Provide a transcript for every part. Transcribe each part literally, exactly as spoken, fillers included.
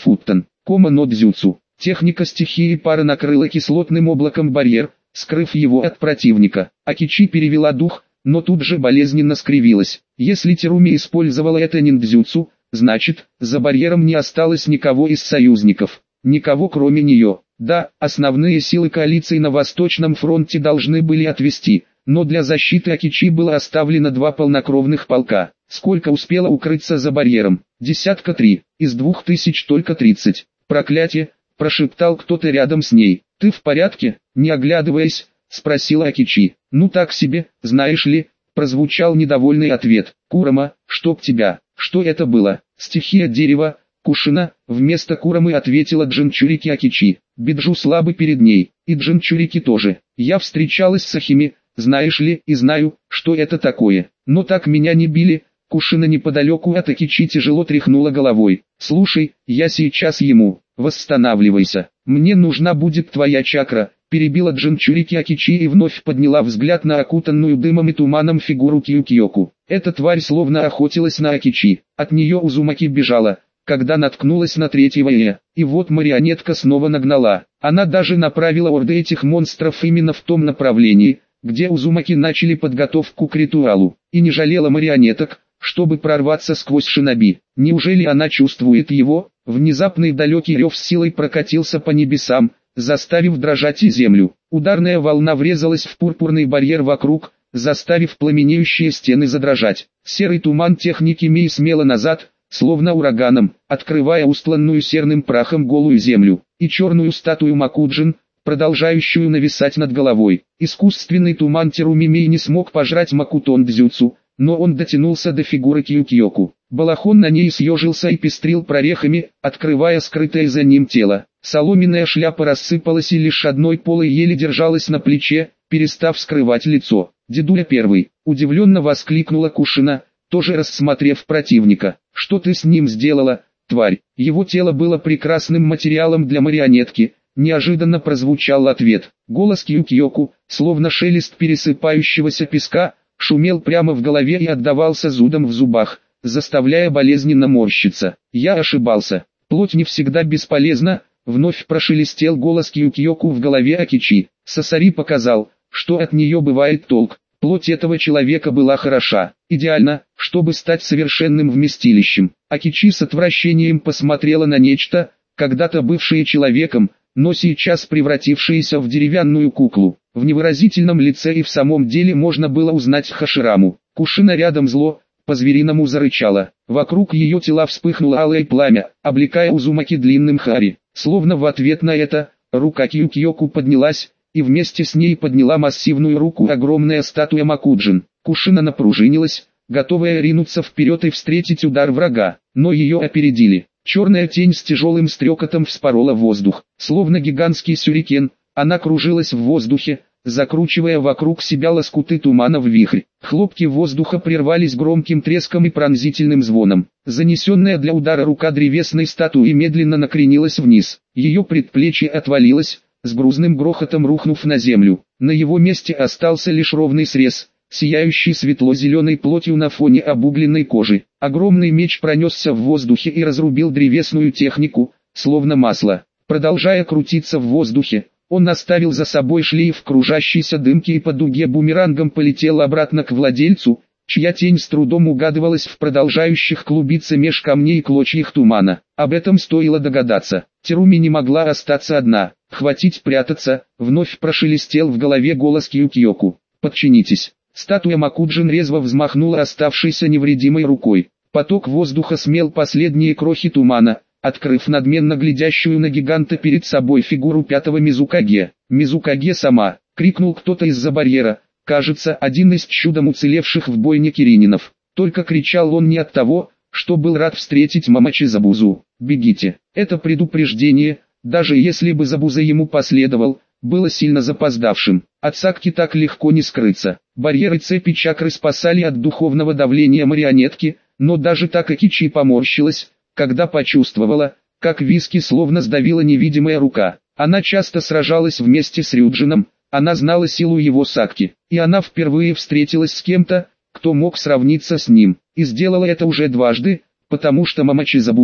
Футтон. Кома но дзюцу. Техника стихии пара накрыла кислотным облаком барьер, скрыв его от противника. Акичи перевела дух, но тут же болезненно скривилась. Если Теруми использовала это ниндзюцу, значит, за барьером не осталось никого из союзников. Никого кроме нее. Да, основные силы коалиции на Восточном фронте должны были отвести, но для защиты Акичи было оставлено два полнокровных полка. Сколько успело укрыться за барьером? Десятка три, из двух тысяч только тридцать. Проклятие, прошептал кто-то рядом с ней. Ты в порядке? Не оглядываясь, спросила Акичи. Ну так себе, знаешь ли, прозвучал недовольный ответ. Курама, чтоб тебя, что это было? Стихия дерева, Кушина, вместо Курамы ответила Джинчурики Акичи. Биджу слабый перед ней, и Джинчурики тоже. Я встречалась с Ахими, знаешь ли, и знаю, что это такое. Но так меня не били. Кушина неподалеку от Акичи тяжело тряхнула головой. Слушай, я сейчас ему. Восстанавливайся. Мне нужна будет твоя чакра. Перебила Джинчурики Акичи и вновь подняла взгляд на окутанную дымом и туманом фигуру Кьюкьёку. Эта тварь словно охотилась на Акичи. От нее Узумаки бежала, когда наткнулась на третьего Э. И вот марионетка снова нагнала. Она даже направила орды этих монстров именно в том направлении, где Узумаки начали подготовку к ритуалу. И не жалела марионеток, чтобы прорваться сквозь шиноби. Неужели она чувствует его? Внезапный далекий рев с силой прокатился по небесам, заставив дрожать и землю. Ударная волна врезалась в пурпурный барьер вокруг, заставив пламенеющие стены задрожать. Серый туман техники Мии смело назад, словно ураганом, открывая устланную серным прахом голую землю, и черную статую Макуджин, продолжающую нависать над головой. Искусственный туман Теруми Мии не смог пожрать Макутон Дзюцу, но он дотянулся до фигуры Кьюкьёку. Балахон на ней съежился и пестрил прорехами, открывая скрытое за ним тело. Соломенная шляпа рассыпалась и лишь одной полой еле держалась на плече, перестав скрывать лицо. «Дедуля первый!» — удивленно воскликнула Кушина, тоже рассмотрев противника. «Что ты с ним сделала, тварь?» Его тело было прекрасным материалом для марионетки. Неожиданно прозвучал ответ. Голос Кьюкьёку, словно шелест пересыпающегося песка, шумел прямо в голове и отдавался зудом в зубах, заставляя болезненно морщиться. «Я ошибался. Плоть не всегда бесполезна», — вновь прошелестел голос Кьюкьёку в голове Акичи. Сасари показал, что от нее бывает толк. Плоть этого человека была хороша, идеальна, чтобы стать совершенным вместилищем. Акичи с отвращением посмотрела на нечто, когда-то бывшее человеком, но сейчас превратившееся в деревянную куклу. В невыразительном лице и в самом деле можно было узнать Хашираму. Кушина рядом зло, по-звериному зарычала. Вокруг ее тела вспыхнуло алое пламя, облекая Узумаки длинным хари. Словно в ответ на это, рука Кьюкьёку поднялась, и вместе с ней подняла массивную руку огромная статуя Макуджин. Кушина напружинилась, готовая ринуться вперед и встретить удар врага, но ее опередили. Черная тень с тяжелым стрекотом вспорола воздух. Словно гигантский сюрикен, она кружилась в воздухе, закручивая вокруг себя лоскуты тумана в вихрь. Хлопки воздуха прервались громким треском и пронзительным звоном. Занесенная для удара рука древесной статуи медленно накренилась вниз. Ее предплечье отвалилось, с грузным грохотом рухнув на землю. На его месте остался лишь ровный срез, сияющий светло-зеленой плотью на фоне обугленной кожи. Огромный меч пронесся в воздухе и разрубил древесную технику, словно масло. Продолжая крутиться в воздухе, он оставил за собой шлейф кружащейся дымки и по дуге бумерангом полетел обратно к владельцу, чья тень с трудом угадывалась в продолжающих клубиться меж камней и клочьях тумана. Об этом стоило догадаться. Теруми не могла остаться одна. «Хватить прятаться», — вновь прошелестел в голове голос Кьюкьёку. «Подчинитесь». Статуя Макуджин резво взмахнула оставшейся невредимой рукой. Поток воздуха смел последние крохи тумана, открыв надменно глядящую на гиганта перед собой фигуру пятого Мизукаге. «Мизукаге сама!» — крикнул кто-то из-за барьера. Кажется, один из чудом уцелевших в бойне кирининов. Только кричал он не от того, что был рад встретить Мамачи Забузу. «Бегите!» Это предупреждение, даже если бы Забуза ему последовал, было сильно запоздавшим. От Сакки так легко не скрыться. Барьеры цепи чакры спасали от духовного давления марионетки, но даже так Акичи поморщилась, когда почувствовала, как виски словно сдавила невидимая рука. Она часто сражалась вместе с Рюджином, она знала силу его Сакки, и она впервые встретилась с кем-то, кто мог сравниться с ним, и сделала это уже дважды, потому что Мамачи Забуза,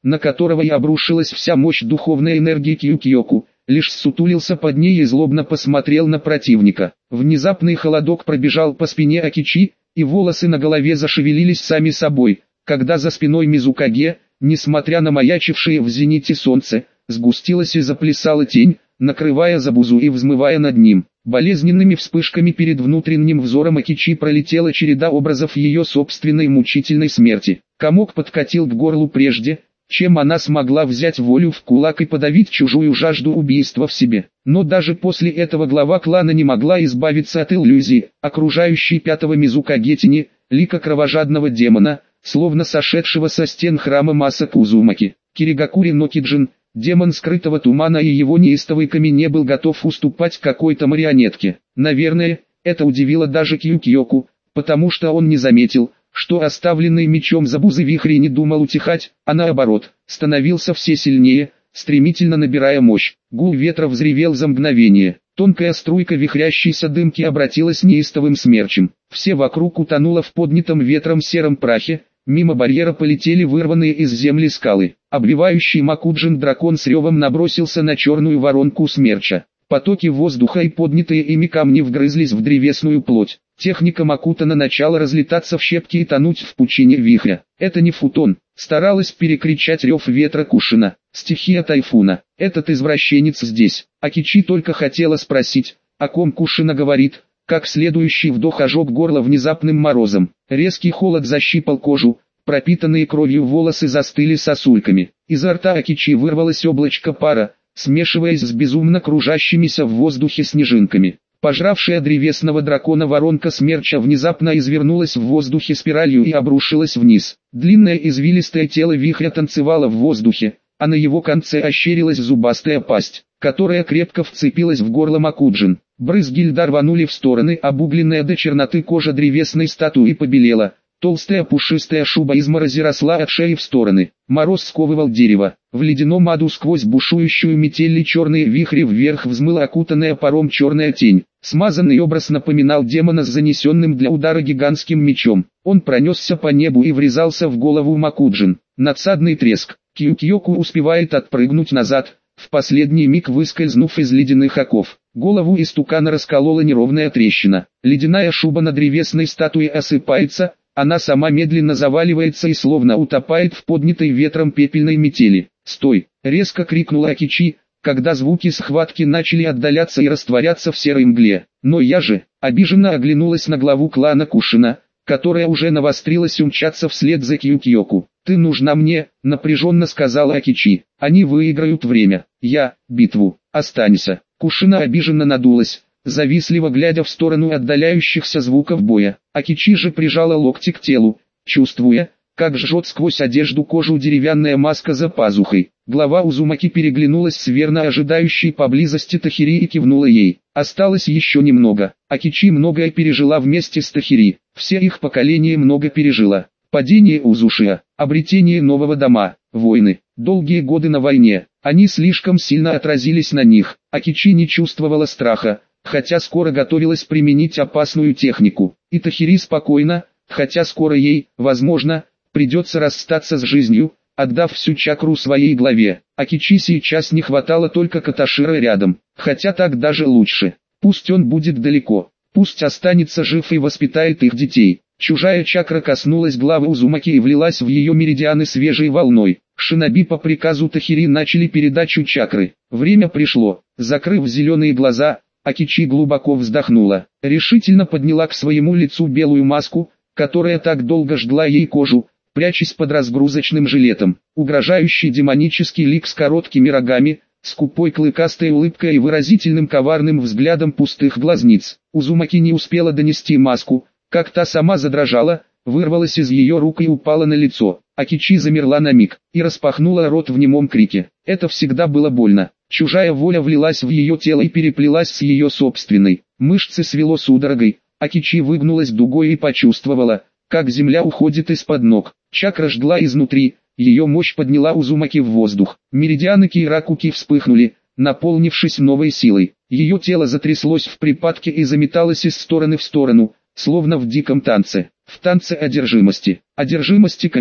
на которого и обрушилась вся мощь духовной энергии Кью-Кьёку, лишь ссутулился под ней и злобно посмотрел на противника. Внезапный холодок пробежал по спине Акичи, и волосы на голове зашевелились сами собой, когда за спиной Мизукаге, несмотря на маячившее в зените солнце, сгустилась и заплясала тень, накрывая Забузу и взмывая над ним. Болезненными вспышками перед внутренним взором Акичи пролетела череда образов ее собственной мучительной смерти. Комок подкатил к горлу прежде, чем она смогла взять волю в кулак и подавить чужую жажду убийства в себе. Но даже после этого глава клана не могла избавиться от иллюзии, окружающей пятого Мизукаге тени, лика кровожадного демона, словно сошедшего со стен храма Масаку Узумаки. Киригакури Нокиджин, демон скрытого тумана, и его неистовый камень не был готов уступать какой-то марионетке. Наверное, это удивило даже Кью-Кьёку, потому что он не заметил, что оставленный мечом Забузы вихрь не думал утихать, а наоборот, становился все сильнее, стремительно набирая мощь. Гул ветра взревел за мгновение. Тонкая струйка вихрящейся дымки обратилась неистовым смерчем. Все вокруг утонуло в поднятом ветром сером прахе. Мимо барьера полетели вырванные из земли скалы. Обвивающий Макуджин дракон с ревом набросился на черную воронку смерча. Потоки воздуха и поднятые ими камни вгрызлись в древесную плоть. Техника Макутана начала разлетаться в щепки и тонуть в пучине вихря. Это не футон, старалась перекричать рев ветра Кушина. Стихия тайфуна. Этот извращенец здесь. Акичи только хотела спросить, о ком Кушина говорит, как следующий вдох ожег горло внезапным морозом. Резкий холод защипал кожу, пропитанные кровью волосы застыли сосульками. Изо рта Акичи вырвалось облачко пара, смешиваясь с безумно кружащимися в воздухе снежинками. Пожравшая древесного дракона воронка смерча внезапно извернулась в воздухе спиралью и обрушилась вниз. Длинное извилистое тело вихря танцевало в воздухе, а на его конце ощерилась зубастая пасть, которая крепко вцепилась в горло Макуджин. Брызги льда рванули в стороны, обугленная до черноты кожа древесной статуи побелела. Толстая пушистая шуба изморози росла от шеи в стороны. Мороз сковывал дерево. В ледяном аду сквозь бушующую метель и черные вихри вверх взмыла окутанная паром черная тень. Смазанный образ напоминал демона с занесенным для удара гигантским мечом. Он пронесся по небу и врезался в голову Макуджин. Надсадный треск. Кью-Кьёку успевает отпрыгнуть назад, в последний миг выскользнув из ледяных оков. Голову истукана расколола неровная трещина. Ледяная шуба на древесной статуе осыпается, она сама медленно заваливается и словно утопает в поднятой ветром пепельной метели. «Стой!» — резко крикнула Акичи, когда звуки схватки начали отдаляться и растворяться в серой мгле. «Но я же...» — обиженно оглянулась на главу клана Кушина, которая уже навострилась умчаться вслед за Кью-Кьёку. «Ты нужна мне», — напряженно сказала Акичи. «Они выиграют время. Я... битву. Останься». Кушина обиженно надулась, завистливо глядя в сторону отдаляющихся звуков боя. Акичи же прижала локти к телу, чувствуя, как жжет сквозь одежду кожу деревянная маска за пазухой. Глава Узумаки переглянулась с верно ожидающей поблизости Тахири и кивнула ей. Осталось еще немного. Акичи многое пережила вместе с Тахири. Все их поколение много пережило. Падение Узушия, обретение нового дома, войны, долгие годы на войне. Они слишком сильно отразились на них. Акичи не чувствовала страха, хотя скоро готовилась применить опасную технику. И Тахири спокойно, хотя скоро ей, возможно, придется расстаться с жизнью, отдав всю чакру своей главе. Акичи сейчас не хватало только Каташира рядом, хотя так даже лучше. Пусть он будет далеко, пусть останется жив и воспитает их детей. Чужая чакра коснулась главы Узумаки и влилась в ее меридианы свежей волной. Шиноби по приказу Тахири начали передачу чакры. Время пришло. Закрыв зеленые глаза, Акичи глубоко вздохнула. Решительно подняла к своему лицу белую маску, которая так долго жгла ей кожу, прячась под разгрузочным жилетом. Угрожающий демонический лик с короткими рогами, скупой клыкастой улыбкой и выразительным коварным взглядом пустых глазниц. Узумаки не успела донести маску, как та сама задрожала, вырвалась из ее рук и упала на лицо. Акичи замерла на миг и распахнула рот в немом крике. Это всегда было больно. Чужая воля влилась в ее тело и переплелась с ее собственной. Мышцы свело судорогой. Акичи выгнулась дугой и почувствовала, как земля уходит из-под ног. Чакра жгла изнутри, ее мощь подняла Узумаки в воздух. Меридианы Киракуки вспыхнули, наполнившись новой силой. Ее тело затряслось в припадке и заметалось из стороны в сторону, словно в диком танце. В танце одержимости. Одержимости Ками,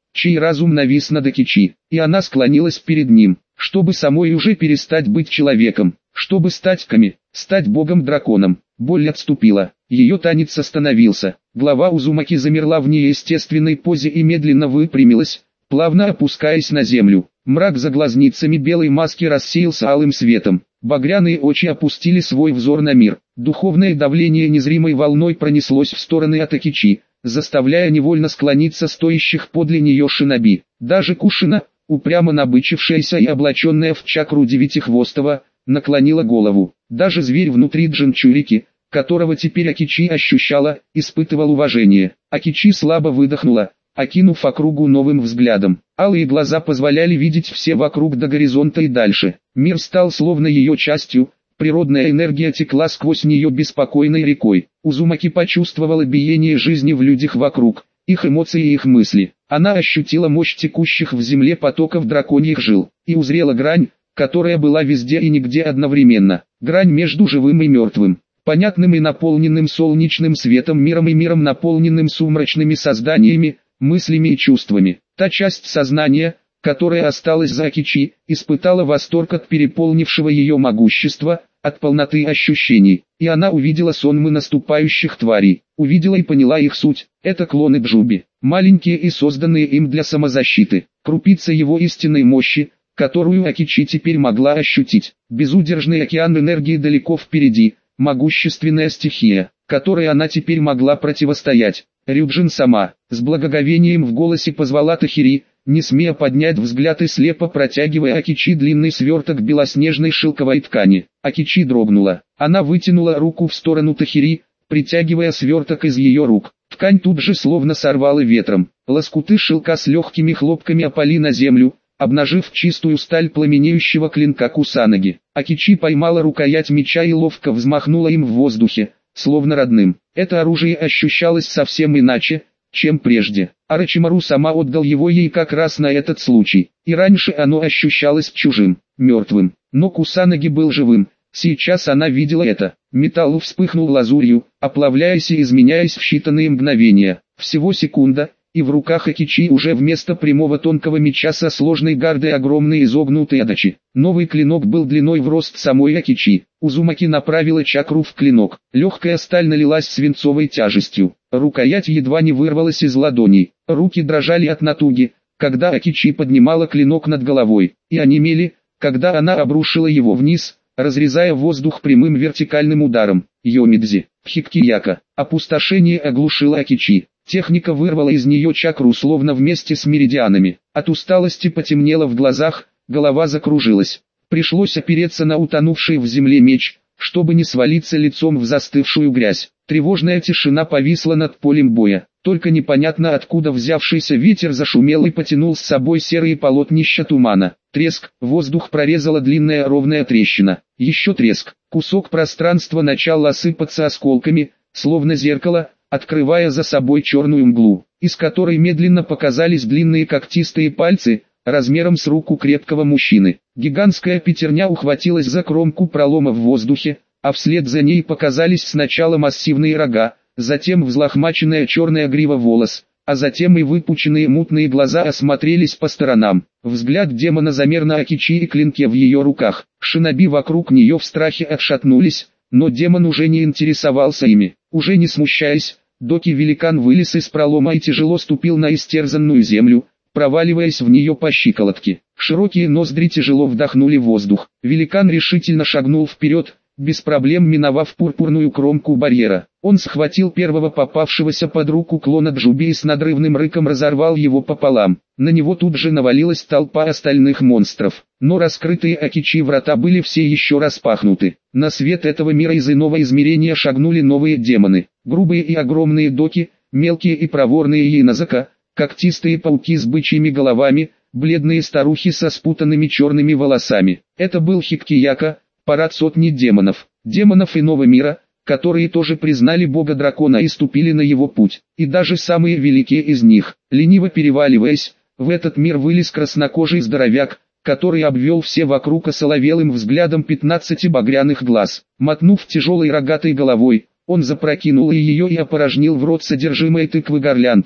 чей разум навис над Акичи, и она склонилась перед ним, чтобы самой уже перестать быть человеком, чтобы стать Ками, стать богом-драконом. Боль отступила, ее танец остановился, голова Узумаки замерла в неестественной позе и медленно выпрямилась, плавно опускаясь на землю. Мрак за глазницами белой маски рассеялся алым светом, багряные очи опустили свой взор на мир. Духовное давление незримой волной пронеслось в стороны от Акичи, заставляя невольно склониться стоящих подле нее шиноби. Даже Кушина, упрямо набычившаяся и облаченная в чакру девятихвостого, наклонила голову. Даже зверь внутри Джинчурики, которого теперь Акичи ощущала, испытывал уважение. Акичи слабо выдохнула, окинув округу новым взглядом. Алые глаза позволяли видеть все вокруг до горизонта и дальше. Мир стал словно ее частью, природная энергия текла сквозь нее беспокойной рекой. Узумаки почувствовала биение жизни в людях вокруг, их эмоции и их мысли. Она ощутила мощь текущих в земле потоков драконьих жил, и узрела грань, которая была везде и нигде одновременно. Грань между живым и мертвым, понятным и наполненным солнечным светом миром и миром, наполненным сумрачными созданиями, мыслями и чувствами. Та часть сознания, которая осталась за Акичи, испытала восторг от переполнившего ее могущества, от полноты ощущений, и она увидела сонмы наступающих тварей, увидела и поняла их суть. Это клоны Джуби, маленькие и созданные им для самозащиты, крупица его истинной мощи, которую Акичи теперь могла ощутить. Безудержный океан энергии далеко впереди, могущественная стихия, которой она теперь могла противостоять. Рюджин сама, с благоговением в голосе позвала Тахири, не смея поднять взгляд и слепо протягивая Акичи длинный сверток белоснежной шелковой ткани. Акичи дрогнула. Она вытянула руку в сторону Тахири, притягивая сверток из ее рук. Ткань тут же словно сорвала ветром. Лоскуты шелка с легкими хлопками опали на землю, обнажив чистую сталь пламенеющего клинка Кусанаги. Акичи поймала рукоять меча и ловко взмахнула им в воздухе, словно родным. Это оружие ощущалось совсем иначе, чем прежде. Орочимару сама отдал его ей как раз на этот случай, и раньше оно ощущалось чужим, мертвым. Но Кусанаги был живым, сейчас она видела это. Металл вспыхнул лазурью, оплавляясь и изменяясь в считанные мгновения. Всего секунда, и в руках Акичи уже вместо прямого тонкого меча со сложной гардой огромные изогнутые адачи. Новый клинок был длиной в рост самой Акичи. Узумаки направила чакру в клинок. Легкая сталь налилась свинцовой тяжестью. Рукоять едва не вырвалась из ладоней. Руки дрожали от натуги, когда Акичи поднимала клинок над головой, и онемели, когда она обрушила его вниз, разрезая воздух прямым вертикальным ударом. Йомидзи, Хиккияка. Опустошение оглушило Акичи. Техника вырвала из нее чакру словно вместе с меридианами. От усталости потемнело в глазах, голова закружилась. Пришлось опереться на утонувший в земле меч, чтобы не свалиться лицом в застывшую грязь. Тревожная тишина повисла над полем боя. Только непонятно откуда взявшийся ветер зашумел и потянул с собой серые полотнища тумана. Треск, воздух прорезала длинная ровная трещина. Еще треск, кусок пространства начал осыпаться осколками, словно зеркало, открывая за собой черную мглу, из которой медленно показались длинные когтистые пальцы, размером с руку крепкого мужчины. Гигантская пятерня ухватилась за кромку пролома в воздухе, а вслед за ней показались сначала массивные рога, затем взлохмаченная черная грива волос, а затем и выпученные мутные глаза осмотрелись по сторонам. Взгляд демона замер на Акичи и клинке в ее руках. Шиноби вокруг нее в страхе отшатнулись, но демон уже не интересовался ими. Уже не смущаясь, Доки-великан вылез из пролома и тяжело ступил на истерзанную землю, проваливаясь в нее по щиколотке. Широкие ноздри тяжело вдохнули воздух. Великан решительно шагнул вперед, без проблем миновав пурпурную кромку барьера. Он схватил первого попавшегося под руку клона Джуби и с надрывным рыком разорвал его пополам. На него тут же навалилась толпа остальных монстров. Но раскрытые Акичи врата были все еще распахнуты. На свет этого мира из иного измерения шагнули новые демоны. Грубые и огромные доки, мелкие и проворные Йинозака, когтистые пауки с бычьими головами, бледные старухи со спутанными черными волосами. Это был Хиккияка, парад сотни демонов. Демонов иного мира, которые тоже признали бога-дракона и ступили на его путь. И даже самые великие из них, лениво переваливаясь, в этот мир вылез краснокожий здоровяк, который обвел все вокруг осоловелым взглядом пятнадцати багряных глаз. Мотнув тяжелой рогатой головой, он запрокинул ее и опорожнил в рот содержимое тыквы-горлянки,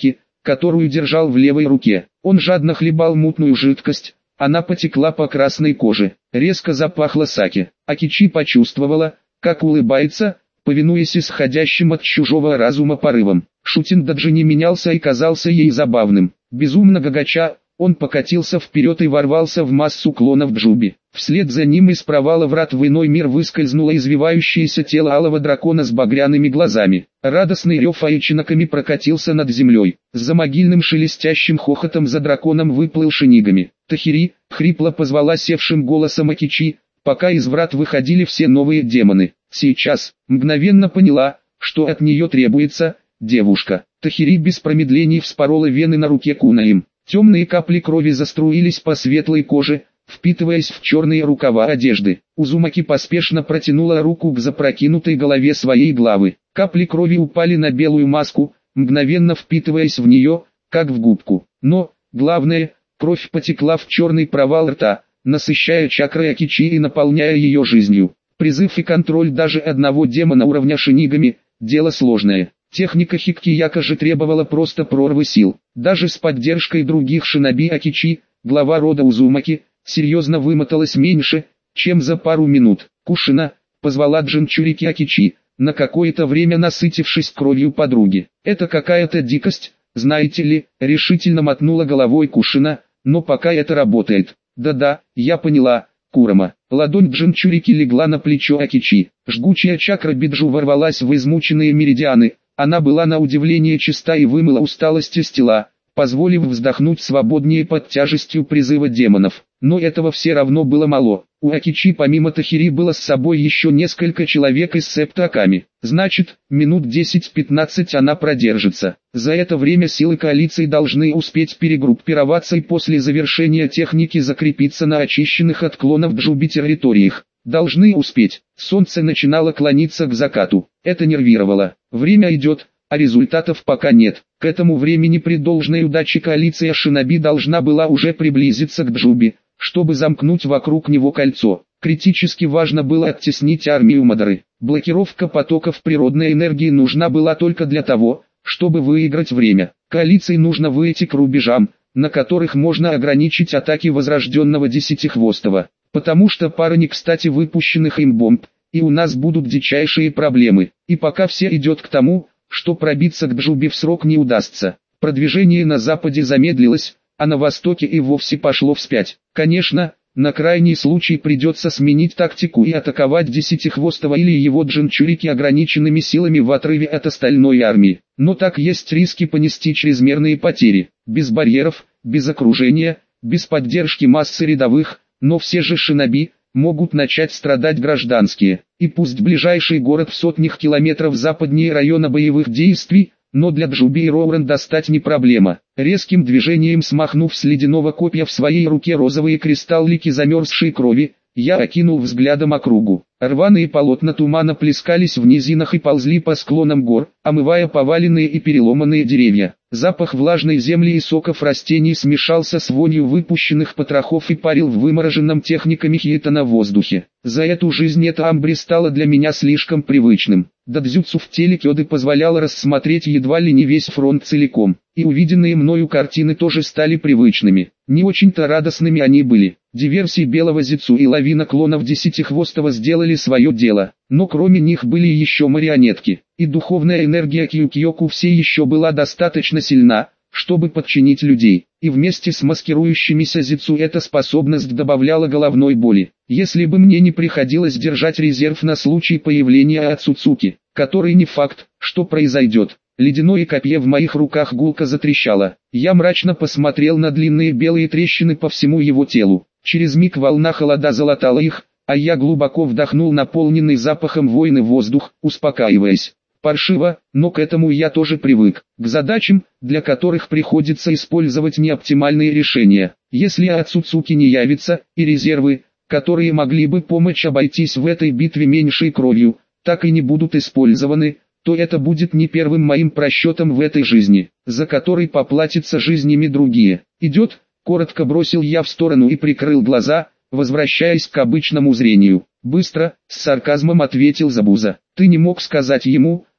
которую держал в левой руке. Он жадно хлебал мутную жидкость, она потекла по красной коже. Резко запахло саке. Акичи почувствовала, как улыбается, повинуясь исходящим от чужого разума порывам. Шутин даже не менялся и казался ей забавным. Безумно гагача, он покатился вперед и ворвался в массу клонов Джуби. Вслед за ним из провала врат в иной мир выскользнуло извивающееся тело алого дракона с багряными глазами. Радостный рев аичиноками прокатился над землей. За могильным шелестящим хохотом за драконом выплыл Шинигами. «Тахири!» — хрипло позвала севшим голосом Акичи, пока из врат выходили все новые демоны. Сейчас, мгновенно поняла, что от нее требуется, девушка. Тахири без промедлений вспорола вены на руке Кунаим. Темные капли крови заструились по светлой коже, впитываясь в черные рукава одежды. Узумаки поспешно протянула руку к запрокинутой голове своей главы. Капли крови упали на белую маску, мгновенно впитываясь в нее, как в губку. Но, главное, кровь потекла в черный провал рта, насыщая чакры Акичи и наполняя ее жизнью. Призыв и контроль даже одного демона уровня Шинигами – дело сложное. Техника Хиккияка же требовала просто прорвы сил. Даже с поддержкой других шиноби Акичи, глава рода Узумаки, серьезно вымоталась меньше, чем за пару минут. «Кушина», — позвала Джинчурики Акичи, на какое-то время насытившись кровью подруги. «Это какая-то дикость, знаете ли», — решительно мотнула головой Кушина, «но пока это работает». «Да-да, я поняла, Курама». Ладонь Джинчурики легла на плечо Акичи. Жгучая чакра Биджу ворвалась в измученные меридианы. Она была на удивление чиста и вымыла усталость из тела, позволив вздохнуть свободнее под тяжестью призыва демонов. Но этого все равно было мало. У Акичи помимо Тахири было с собой еще несколько человек из септа Аками. Значит, минут десять-пятнадцать она продержится. За это время силы коалиции должны успеть перегруппироваться и после завершения техники закрепиться на очищенных от клонов Джуби территориях. Должны успеть. Солнце начинало клониться к закату. Это нервировало. Время идет, а результатов пока нет. К этому времени при должной удаче коалиция шиноби должна была уже приблизиться к Джуби, чтобы замкнуть вокруг него кольцо. Критически важно было оттеснить армию Мадары. Блокировка потоков природной энергии нужна была только для того, чтобы выиграть время. Коалиции нужно выйти к рубежам, на которых можно ограничить атаки возрожденного Десятихвостого. Потому что пара не кстати выпущенных им бомб, и у нас будут дичайшие проблемы. И пока все идет к тому, что пробиться к Джуби в срок не удастся. Продвижение на западе замедлилось, а на востоке и вовсе пошло вспять. Конечно, на крайний случай придется сменить тактику и атаковать Десятихвостого или его Джинчурики ограниченными силами в отрыве от остальной армии. Но так есть риски понести чрезмерные потери. Без барьеров, без окружения, без поддержки массы рядовых, но все же шиноби могут начать страдать гражданские. И пусть ближайший город в сотнях километров западнее района боевых действий, но для Джуби и Роурен достать не проблема. Резким движением смахнув с ледяного копья в своей руке розовые кристаллики замерзшей крови, я окинул взглядом округу. Рваные полотна тумана плескались в низинах и ползли по склонам гор, омывая поваленные и переломанные деревья. Запах влажной земли и соков растений смешался с вонью выпущенных потрохов и парил в вымороженном техниками Хиэтана воздухе. За эту жизнь это амбри стало для меня слишком привычным. Дадзюцу в теле Кёды позволяло рассмотреть едва ли не весь фронт целиком, и увиденные мною картины тоже стали привычными. Не очень-то радостными они были. Диверсии Белого Зицу и лавина клонов Десятихвостого сделали свое дело, но кроме них были еще марионетки, и духовная энергия Кьюкьёку все еще была достаточно сильна, чтобы подчинить людей, и вместе с маскирующимися Зицу эта способность добавляла головной боли. Если бы мне не приходилось держать резерв на случай появления Ацуцуки, который не факт, что произойдет. Ледяное копье в моих руках гулко затрещало. Я мрачно посмотрел на длинные белые трещины по всему его телу. Через миг волна холода залатала их, а я глубоко вдохнул наполненный запахом войны воздух, успокаиваясь. Паршиво, но к этому я тоже привык. К задачам, для которых приходится использовать неоптимальные решения. Если Ацуцуки не явится, и резервы, которые могли бы помочь обойтись в этой битве меньшей кровью, так и не будут использованы, то это будет не первым моим просчетом в этой жизни, за который поплатятся жизнями другие. «Идет», — коротко бросил я в сторону и прикрыл глаза, возвращаясь к обычному зрению. «Быстро», — с сарказмом ответил Забуза. «Ты не мог сказать ему,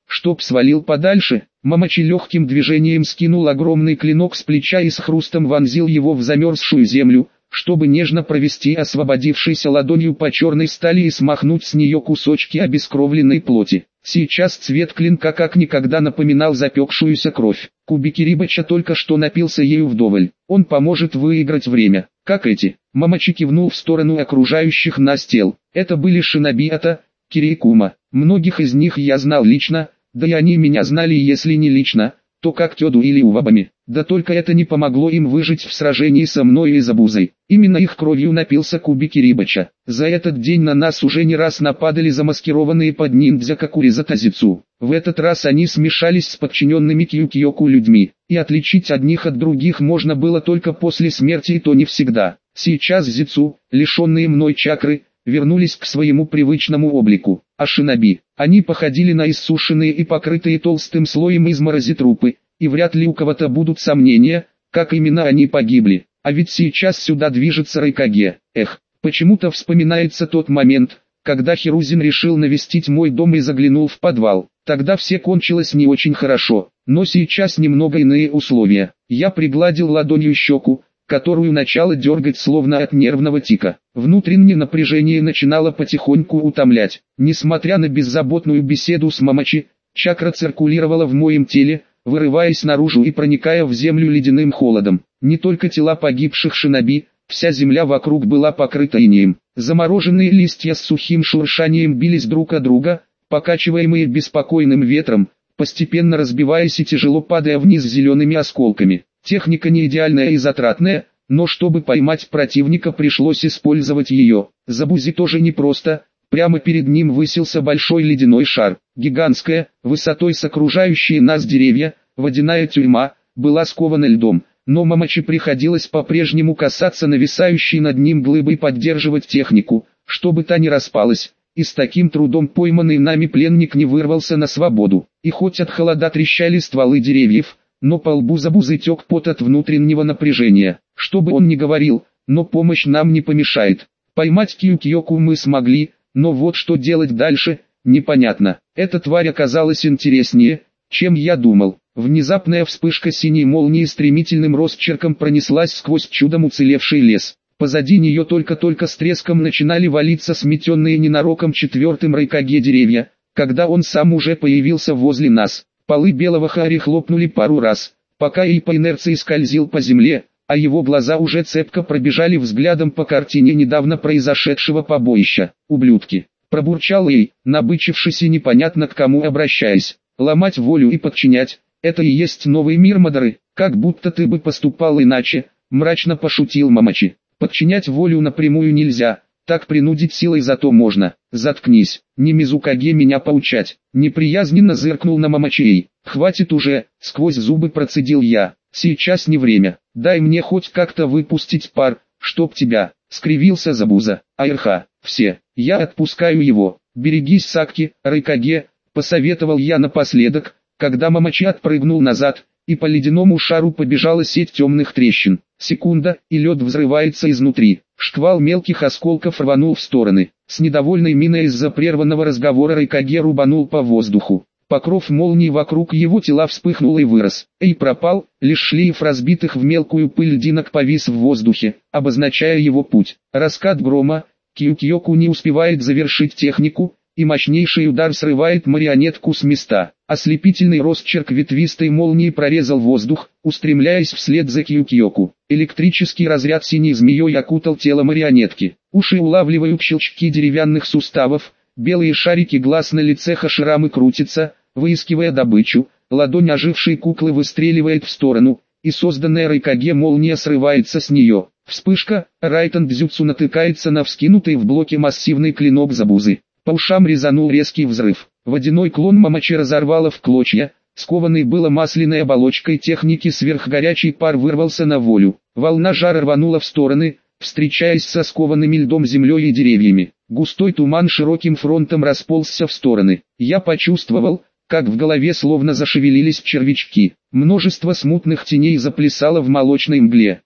чтоб свалил подальше. Мамачи легким движением скинул огромный клинок с плеча и с хрустом вонзил его в замерзшую землю, чтобы нежно провести освободившейся ладонью по черной стали и смахнуть с нее кусочки обескровленной плоти. Сейчас цвет клинка как никогда напоминал запекшуюся кровь. Куби-Кирибача только что напился ею вдоволь. Он поможет выиграть время. Как эти? Мамачи кивнул в сторону окружающих нас тел. Это были шиноби-ата, Кирикума. Многих из них я знал лично, да и они меня знали, если не лично, то как Тёду или Увабами. Да только это не помогло им выжить в сражении со мной и Забузой. Именно их кровью напился Куби-Кирибача. За этот день на нас уже не раз нападали замаскированные под ниндзя Какуриза Тазицу. В этот раз они смешались с подчиненными Кьюкьёку людьми, и отличить одних от других можно было только после смерти, и то не всегда. Сейчас зицу, лишенные мной чакры, вернулись к своему привычному облику, а шиноби, они походили на иссушенные и покрытые толстым слоем изморози трупы, и вряд ли у кого-то будут сомнения, как именно они погибли. А ведь сейчас сюда движется Райкаге. Эх, почему-то вспоминается тот момент, когда Хирузин решил навестить мой дом и заглянул в подвал. Тогда все кончилось не очень хорошо, но сейчас немного иные условия. Я пригладил ладонью щеку, которую начало дергать словно от нервного тика. Внутреннее напряжение начинало потихоньку утомлять. Несмотря на беззаботную беседу с Мамачи, чакра циркулировала в моем теле, вырываясь наружу и проникая в землю ледяным холодом. Не только тела погибших шиноби, вся земля вокруг была покрыта инеем. Замороженные листья с сухим шуршанием бились друг о друга, покачиваемые беспокойным ветром, постепенно разбиваясь и тяжело падая вниз зелеными осколками. Техника не идеальная и затратная, но чтобы поймать противника, пришлось использовать ее. Забузи тоже непросто. Прямо перед ним высился большой ледяной шар. Гигантская, высотой с окружающие нас деревья, водяная тюрьма, была скована льдом, но Мамачи приходилось по-прежнему касаться нависающей над ним глыбы и поддерживать технику, чтобы та не распалась, и с таким трудом пойманный нами пленник не вырвался на свободу. И хоть от холода трещали стволы деревьев, но по лбу Забузы тек пот от внутреннего напряжения. Что бы он ни говорил, но помощь нам не помешает. Поймать Кьюкьёку мы смогли, но вот что делать дальше, непонятно. Эта тварь оказалась интереснее, чем я думал. Внезапная вспышка синей молнии стремительным росчерком пронеслась сквозь чудом уцелевший лес. Позади нее только-только с треском начинали валиться сметенные ненароком четвертым Райкаге деревья, когда он сам уже появился возле нас. Полы белого хари хлопнули пару раз, пока и по инерции скользил по земле, а его глаза уже цепко пробежали взглядом по картине недавно произошедшего побоища. «Ублюдки!» – пробурчал ей, набычившись и непонятно к кому обращаясь. «Ломать волю и подчинять – это и есть новый мир, Мадары, как будто ты бы поступал иначе», – мрачно пошутил Мамачи. «Подчинять волю напрямую нельзя, так принудить силой зато можно. Заткнись, не Мизукаге меня поучать». Неприязненно зыркнул на Мамачи. «Хватит уже», – сквозь зубы процедил я. «Сейчас не время. Дай мне хоть как-то выпустить пар, чтоб тебя», — скривился Забуза. «Айрха, все, я отпускаю его. Берегись, Сакки, Райкаге», — посоветовал я напоследок, когда Мамачи отпрыгнул назад, и по ледяному шару побежала сеть темных трещин. Секунда, и лед взрывается изнутри. Шквал мелких осколков рванул в стороны. С недовольной миной из-за прерванного разговора Райкаге рубанул по воздуху. Покров молнии вокруг его тела вспыхнул и вырос. Эй, пропал, лишь шлейф разбитых в мелкую пыль льдинок повис в воздухе, обозначая его путь. Раскат грома, Кьюкьёку не успевает завершить технику, и мощнейший удар срывает марионетку с места. Ослепительный росчерк ветвистой молнии прорезал воздух, устремляясь вслед за Кьюкьёку. Электрический разряд синей змеей окутал тело марионетки. Уши улавливают щелчки деревянных суставов. Белые шарики глаз на лице Хаширамы крутятся, выискивая добычу, ладонь ожившей куклы выстреливает в сторону, и созданная Райкаге молния срывается с нее. Вспышка, Райтан Дзюцу натыкается на вскинутый в блоке массивный клинок Забузы. По ушам резанул резкий взрыв. Водяной клон Мамачи разорвало в клочья, скованный было масляной оболочкой техники сверхгорячий пар вырвался на волю. Волна жара рванула в стороны, встречаясь со скованными льдом землей и деревьями. Густой туман широким фронтом расползся в стороны. Я почувствовал, как в голове словно зашевелились червячки. Множество смутных теней заплясало в молочной мгле.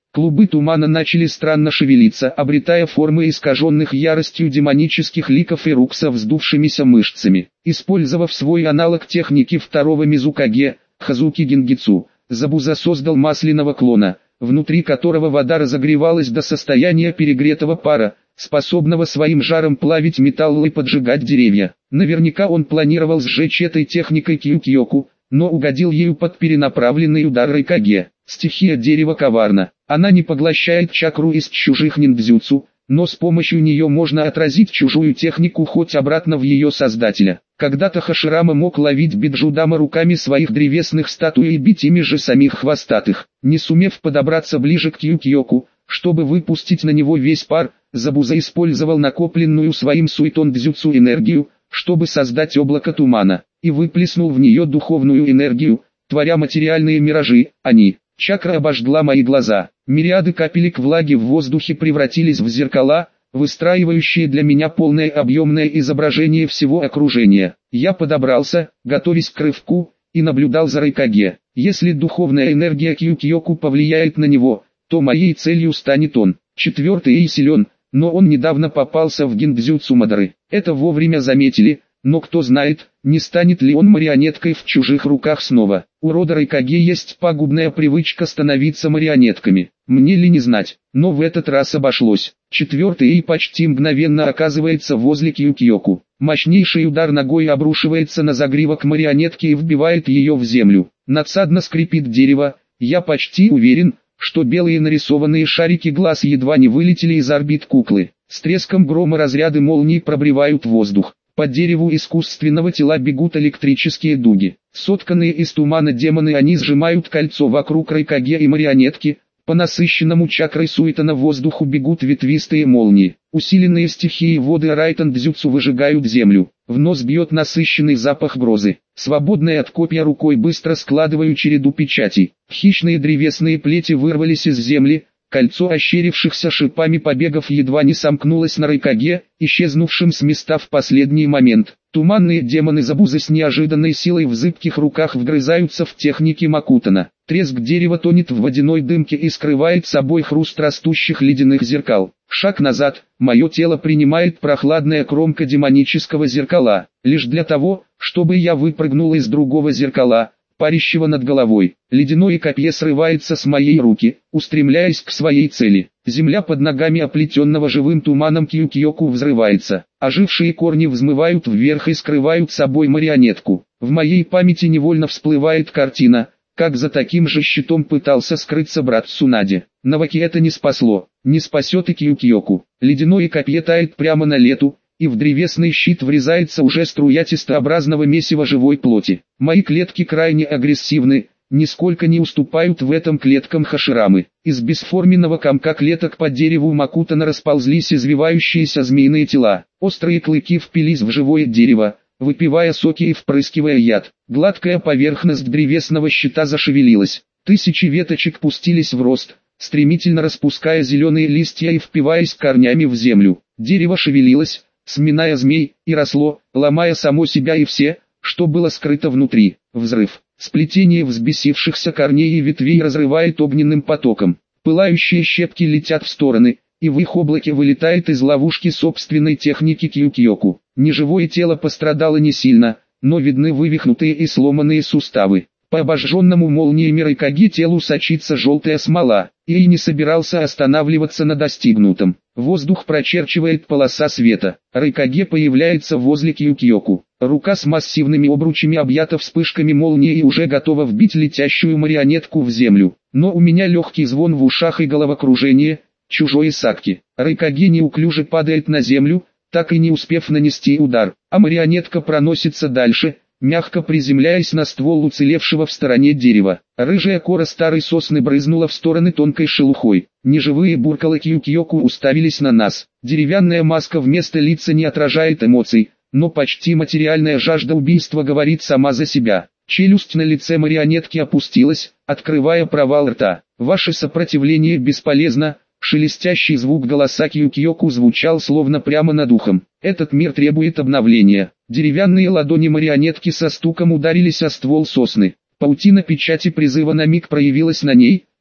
Клубы тумана начали странно шевелиться, обретая формы искаженных яростью демонических ликов и рук со вздувшимися мышцами. Использовав свой аналог техники второго Мизукаге, Хазуки Гингицу, Забуза создал масляного клона, внутри которого вода разогревалась до состояния перегретого пара, способного своим жаром плавить металл и поджигать деревья. Наверняка он планировал сжечь этой техникой Кью-Кьёку, но угодил ею под перенаправленный удар Райкаге. Стихия дерева коварна. Она не поглощает чакру из чужих ниндзюцу, но с помощью нее можно отразить чужую технику хоть обратно в ее создателя. Когда-то Хаширама мог ловить Биджудама руками своих древесных статуй и бить ими же самих хвостатых. Не сумев подобраться ближе к Кью-Кьёку, чтобы выпустить на него весь пар, Забуза использовал накопленную своим суетон-дзюцу энергию, чтобы создать облако тумана, и выплеснул в нее духовную энергию, творя материальные миражи. Они, чакра обожгла мои глаза, мириады капелек влаги в воздухе превратились в зеркала, выстраивающие для меня полное объемное изображение всего окружения. Я подобрался, готовясь к рывку, и наблюдал за Райкаге. Если духовная энергия Кью-Кьёку повлияет на него, то моей целью станет он. Четвертый и силен, но он недавно попался в гиндзюцу Мадары. Это вовремя заметили, но кто знает, не станет ли он марионеткой в чужих руках снова. У рода Райкаге есть пагубная привычка становиться марионетками. Мне ли не знать, но в этот раз обошлось. Четвертый и почти мгновенно оказывается возле Кью-Кьёку. Мощнейший удар ногой обрушивается на загривок марионетки и вбивает ее в землю. Надсадно скрипит дерево, я почти уверен, что белые нарисованные шарики глаз едва не вылетели из орбит куклы. С треском грома разряды молний пробивают воздух. По дереву искусственного тела бегут электрические дуги. Сотканные из тумана демоны, они сжимают кольцо вокруг Райкаге и марионетки. По насыщенному чакрой суетана воздуху бегут ветвистые молнии. Усиленные стихии воды Райтан-дзюцу выжигают землю. В нос бьет насыщенный запах грозы. Свободной от копья рукой быстро складываю череду печатей. Хищные древесные плети вырвались из земли. Кольцо ощерившихся шипами побегов едва не сомкнулось на Райкаге, исчезнувшим с места в последний момент. Туманные демоны Забузы с неожиданной силой в зыбких руках вгрызаются в техники Макутана. Треск дерева тонет в водяной дымке и скрывает собой хруст растущих ледяных зеркал. Шаг назад, мое тело принимает прохладная кромка демонического зеркала, лишь для того, чтобы я выпрыгнул из другого зеркала, парящего над головой. Ледяное копье срывается с моей руки, устремляясь к своей цели. Земля под ногами оплетенного живым туманом Кью-Кьёку взрывается. Ожившие корни взмывают вверх и скрывают собой марионетку. В моей памяти невольно всплывает картина, как за таким же щитом пытался скрыться брат Цунаде. Наваки это не спасло, не спасет и Кью-Кьёку. Ледяное копье тает прямо на лету, и в древесный щит врезается уже струя тестообразного месива живой плоти. Мои клетки крайне агрессивны, нисколько не уступают в этом клеткам Хаширамы. Из бесформенного комка клеток по дереву Макутана расползлись извивающиеся змеиные тела. Острые клыки впились в живое дерево, выпивая соки и впрыскивая яд. Гладкая поверхность древесного щита зашевелилась. Тысячи веточек пустились в рост, стремительно распуская зеленые листья и впиваясь корнями в землю. Дерево шевелилось, сминая змей, и росло, ломая само себя и все, что было скрыто внутри. Взрыв. Сплетение взбесившихся корней и ветвей разрывает огненным потоком. Пылающие щепки летят в стороны, и в их облаке вылетает из ловушки собственной техники Кью-Кьёку. Неживое тело пострадало не сильно, но видны вывихнутые и сломанные суставы. По обожженному молниями Райкаге телу сочится желтая смола, и не собирался останавливаться на достигнутом. Воздух прочерчивает полоса света. Райкаге появляется возле Кью-Кьёку. Рука с массивными обручами объята вспышками молнии и уже готова вбить летящую марионетку в землю. Но у меня легкий звон в ушах и головокружение, чужой Сакки. Райкаге неуклюже падает на землю, так и не успев нанести удар, а марионетка проносится дальше, мягко приземляясь на ствол уцелевшего в стороне дерева. Рыжая кора старой сосны брызнула в стороны тонкой шелухой. Неживые буркалы Кью-Кьёку уставились на нас. Деревянная маска вместо лица не отражает эмоций, но почти материальная жажда убийства говорит сама за себя. Челюсть на лице марионетки опустилась, открывая провал рта. Ваше сопротивление бесполезно. Шелестящий звук голоса Кью-Кьёку звучал словно прямо над ухом. Этот мир требует обновления. Деревянные ладони марионетки со стуком ударились о ствол сосны. Паутина печати призыва на миг проявилась на ней,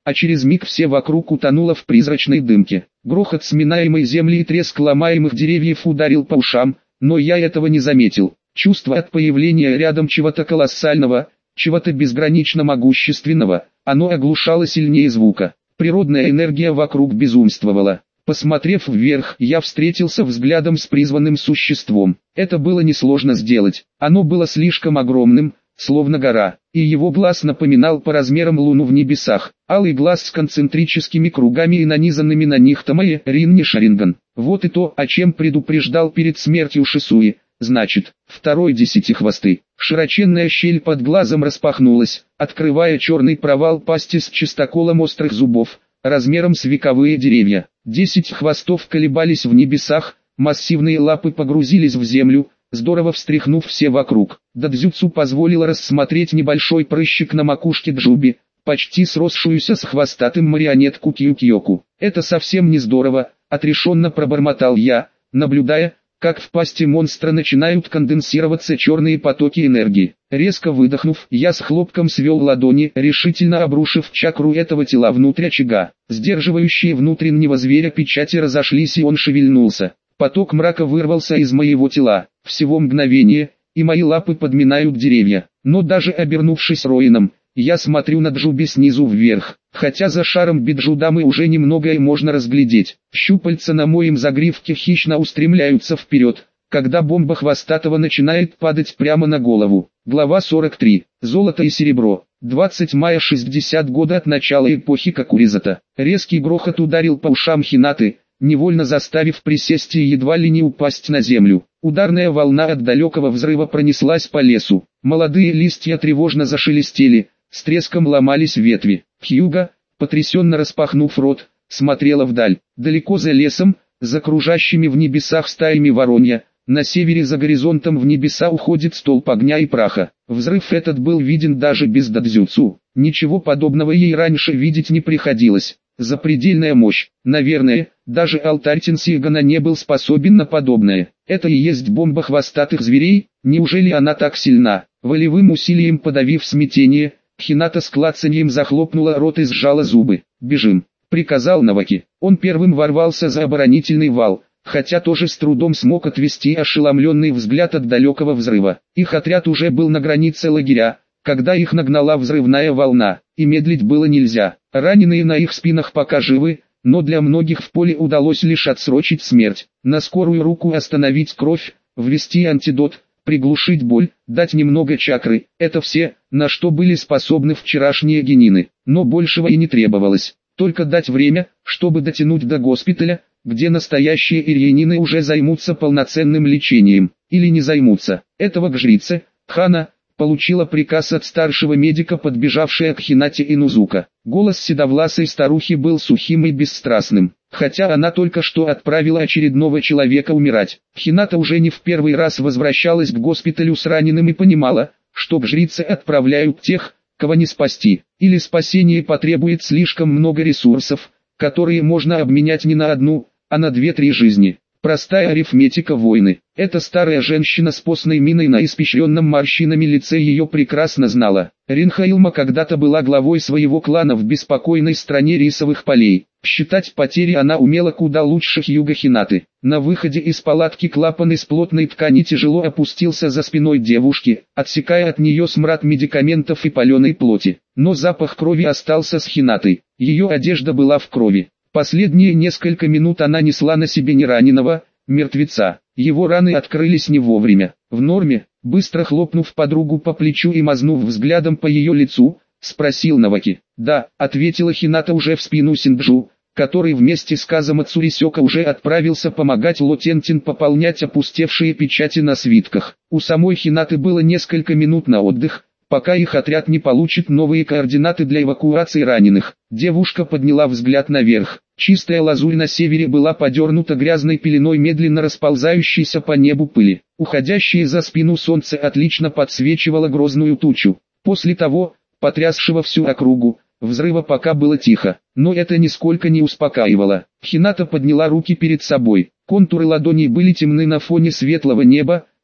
а через миг все вокруг утонуло в призрачной дымке. Грохот сминаемой земли и треск ломаемых деревьев ударил по ушам, но я этого не заметил. Чувство от появления рядом чего-то колоссального, чего-то безгранично могущественного, оно оглушало сильнее звука. Природная энергия вокруг безумствовала. Посмотрев вверх, я встретился взглядом с призванным существом. Это было несложно сделать. Оно было слишком огромным, словно гора, и его глаз напоминал по размерам луну в небесах. Алый глаз с концентрическими кругами и нанизанными на них Тамае Ринни Шаринган. Вот и то, о чем предупреждал перед смертью Шисуи. Значит, второй десятихвосты. Широченная щель под глазом распахнулась, открывая черный провал пасти с чистоколом острых зубов, размером с вековые деревья. Десять хвостов колебались в небесах, массивные лапы погрузились в землю, здорово встряхнув все вокруг. Дадзюцу позволило рассмотреть небольшой прыщик на макушке Джуби, почти сросшуюся с хвостатым марионетку Кью-Кьёку. «Это совсем не здорово», — отрешенно пробормотал я, наблюдая, как в пасти монстра начинают конденсироваться черные потоки энергии. Резко выдохнув, я с хлопком свел ладони, решительно обрушив чакру этого тела внутрь очага. Сдерживающие внутреннего зверя печати разошлись, и он шевельнулся. Поток мрака вырвался из моего тела. Всего мгновение, и мои лапы подминают деревья. Но даже обернувшись Роином, я смотрю на Джуби снизу вверх. Хотя за шаром Биджудамы уже немногое можно разглядеть. Щупальца на моем загривке хищно устремляются вперед, когда бомба хвостатого начинает падать прямо на голову. Глава сорок три. Золото и серебро. двадцать мая шестьдесят года от начала эпохи Какуризата. Резкий грохот ударил по ушам Хинаты, невольно заставив присесть и едва ли не упасть на землю. Ударная волна от далекого взрыва пронеслась по лесу. Молодые листья тревожно зашелестели, с треском ломались ветви. Хьюга, потрясенно распахнув рот, смотрела вдаль. Далеко за лесом, за кружащими в небесах стаями воронья, на севере за горизонтом в небеса уходит столб огня и праха. Взрыв этот был виден даже без Дадзюцу. Ничего подобного ей раньше видеть не приходилось. Запредельная мощь. Наверное, даже алтарь Тенсигана не был способен на подобное. Это и есть бомба хвостатых зверей? Неужели она так сильна? Волевым усилием подавив смятение, Хината с клацаньем захлопнула рот и сжала зубы. «Бежим!» — приказал Наваки. Он первым ворвался за оборонительный вал, хотя тоже с трудом смог отвести ошеломленный взгляд от далекого взрыва. Их отряд уже был на границе лагеря, когда их нагнала взрывная волна, и медлить было нельзя. Раненые на их спинах пока живы, но для многих в поле удалось лишь отсрочить смерть. На скорую руку остановить кровь, ввести антидот, приглушить боль, дать немного чакры – это все, на что были способны вчерашние генины. Но большего и не требовалось. Только дать время, чтобы дотянуть до госпиталя, где настоящие ирьянины уже займутся полноценным лечением. Или не займутся. Этого к жрице, Хана, получила приказ от старшего медика, подбежавшая к Хинате Инузука. Голос седовласой старухи был сухим и бесстрастным. Хотя она только что отправила очередного человека умирать. Хината уже не в первый раз возвращалась к госпиталю с раненым и понимала, что к жрице отправляют тех, кого не спасти. Или спасение потребует слишком много ресурсов, которые можно обменять не на одну, а на две-три жизни. Простая арифметика войны. Эта старая женщина с постной миной на испещренном морщинами лице ее прекрасно знала. Ринхаилма когда-то была главой своего клана в беспокойной стране рисовых полей. Считать потери она умела куда лучше Хьюга Хинаты. На выходе из палатки клапан из плотной ткани тяжело опустился за спиной девушки, отсекая от нее смрад медикаментов и паленой плоти. Но запах крови остался с Хинатой. Ее одежда была в крови. Последние несколько минут она несла на себе не раненого, мертвеца. Его раны открылись не вовремя. В норме, быстро хлопнув подругу по плечу и мазнув взглядом по ее лицу, спросил Наваки. «Да», — ответила Хината уже в спину Синджу, который вместе с Казама Цурисёка уже отправился помогать Лотентин пополнять опустевшие печати на свитках. У самой Хинаты было несколько минут на отдых, пока их отряд не получит новые координаты для эвакуации раненых. Девушка подняла взгляд наверх. Чистая лазурь на севере была подернута грязной пеленой медленно расползающейся по небу пыли. Уходящее за спину солнце отлично подсвечивало грозную тучу. После того, потрясшего всю округу, взрыва пока было тихо, но это нисколько не успокаивало. Хината подняла руки перед собой. Контуры ладоней были темны на фоне светлого неба,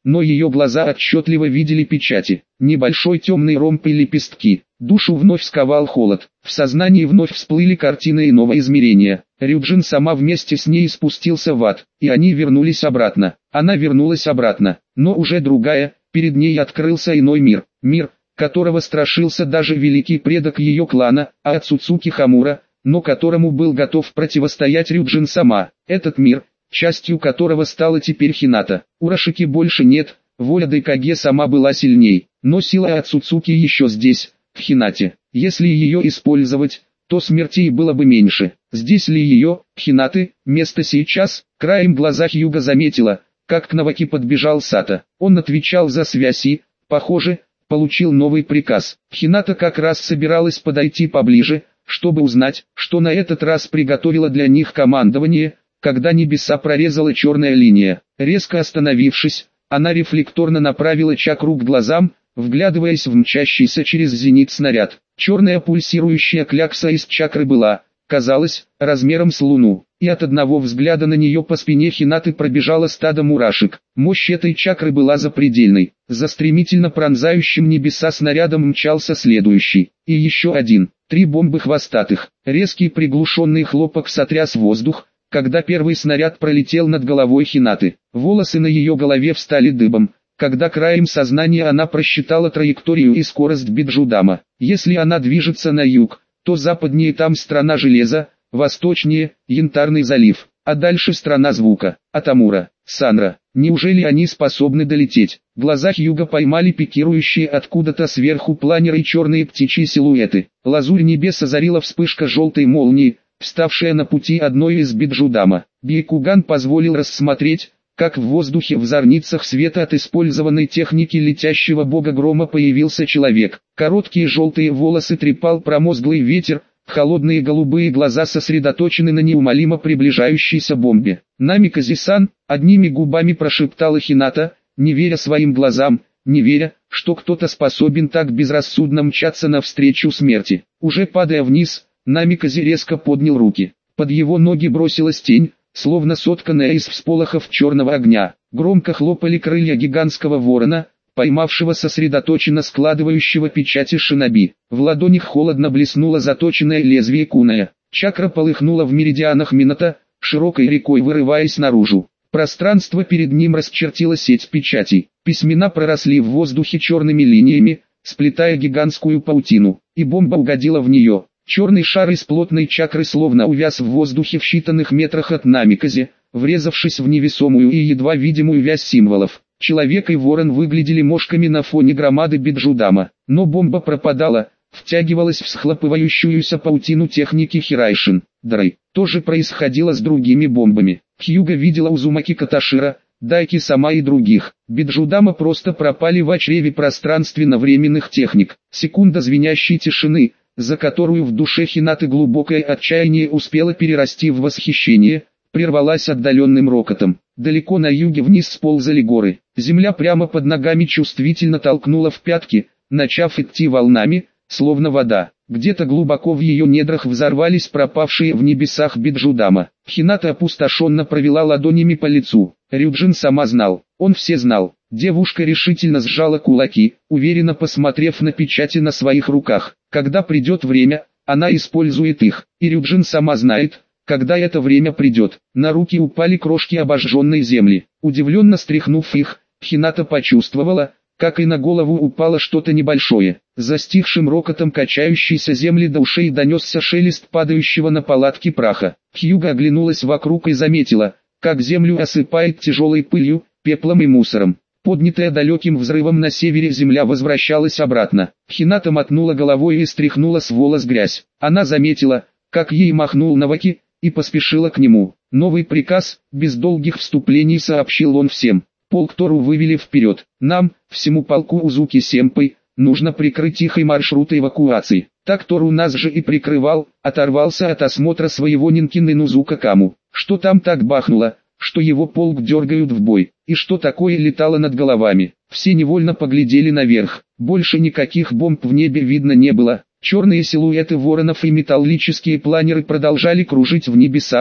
но ее глаза отчетливо видели печати. Небольшой темный ромб и лепестки. Душу вновь сковал холод. В сознании вновь всплыли картины иного измерения. Рюджин сама вместе с ней спустился в ад, и они вернулись обратно. Она вернулась обратно, но уже другая. Перед ней открылся иной мир. Мир, которого страшился даже великий предок ее клана, Ацуцуки Хамура, но которому был готов противостоять Рюджин сама. Этот мир, частью которого стала теперь Хината. Урашики больше нет, воля Дайкаге сама была сильней, но сила Ацуцуки еще здесь, в Хинате. Если ее использовать, то смертей было бы меньше. Здесь ли ее, Хинаты, место сейчас? Краем глаза Хьюга заметила, как к Наваки подбежал Сато. Он отвечал за связь и, похоже, получил новый приказ. Хината как раз собиралась подойти поближе, чтобы узнать, что на этот раз приготовило для них командование, когда небеса прорезала черная линия. Резко остановившись, она рефлекторно направила чакру к глазам, вглядываясь в мчащийся через зенит снаряд. Черная пульсирующая клякса из чакры была, казалось, размером с луну, и от одного взгляда на нее по спине Хинаты пробежало стадо мурашек. Мощь этой чакры была запредельной. За стремительно пронзающим небеса снарядом мчался следующий, и еще один. Три бомбы хвостатых. Резкий приглушенный хлопок сотряс воздух, когда первый снаряд пролетел над головой Хинаты. Волосы на ее голове встали дыбом, когда краем сознания она просчитала траекторию и скорость Биджудама. Если она движется на юг, то западнее там страна железа, восточнее – Янтарный залив, а дальше страна звука, Атамура, Санра. Неужели они способны долететь? Глаза Хьюга поймали пикирующие откуда-то сверху планеры и черные птичьи силуэты. Лазурь небес озарила вспышка желтой молнии, вставшая на пути одной из Биджудама. Бейкуган позволил рассмотреть, как в воздухе в зорницах света от использованной техники летящего бога грома появился человек. Короткие желтые волосы трепал промозглый ветер, холодные голубые глаза сосредоточены на неумолимо приближающейся бомбе. «Намикази-сан», одними губами прошептала Хината, не веря своим глазам, не веря, что кто-то способен так безрассудно мчаться навстречу смерти. Уже падая вниз, Намикази резко поднял руки. Под его ноги бросилась тень, словно сотканная из всполохов черного огня. Громко хлопали крылья гигантского ворона, поймавшего сосредоточенно складывающего печати шиноби. В ладонях холодно блеснуло заточенное лезвие куная. Чакра полыхнула в меридианах Минато, широкой рекой вырываясь наружу. Пространство перед ним расчертила сеть печатей. Письмена проросли в воздухе черными линиями, сплетая гигантскую паутину, и бомба угодила в нее. Черный шар из плотной чакры словно увяз в воздухе в считанных метрах от Намикази, врезавшись в невесомую и едва видимую вязь символов. Человек и ворон выглядели мошками на фоне громады Биджудама, но бомба пропадала, втягивалась в схлопывающуюся паутину техники Хирайшин. Дрей. То же происходило с другими бомбами. Хьюга видела Узумаки Каташира, Дайки Сама и других. Биджудама просто пропали в чреве пространственно-временных техник. Секунда звенящей тишины, за которую в душе Хинаты глубокое отчаяние успело перерасти в восхищение, прервалась отдаленным рокотом. Далеко на юге вниз сползали горы. Земля прямо под ногами чувствительно толкнула в пятки, начав идти волнами, словно вода. Где-то глубоко в ее недрах взорвались пропавшие в небесах Биджудама. Хината опустошенно провела ладонями по лицу. Рюджин сама знал, он все знал. Девушка решительно сжала кулаки, уверенно посмотрев на печати на своих руках. Когда придет время, она использует их, и Рюджин сама знает, когда это время придет. На руки упали крошки обожженной земли. Удивленно стряхнув их, Хината почувствовала, как и на голову упало что-то небольшое. За стихшим рокотом качающейся земли до ушей донесся шелест падающего на палатки праха. Хьюга оглянулась вокруг и заметила, как землю осыпает тяжелой пылью, пеплом и мусором. Поднятая далеким взрывом на севере земля возвращалась обратно. Хината мотнула головой и стряхнула с волос грязь. Она заметила, как ей махнул Наваки, и поспешила к нему. Новый приказ, без долгих вступлений сообщил он всем. Полк Тору вывели вперед. Нам, всему полку Узуки Сэмпэй, нужно прикрыть их и маршрут эвакуации. Так Тору нас же и прикрывал, оторвался от осмотра своего Нинкин и Нузука Каму. Что там так бахнуло, что его полк дергают в бой, и что такое летало над головами. Все невольно поглядели наверх. Больше никаких бомб в небе видно не было. Черные силуэты воронов и металлические планеры продолжали кружить в небесах,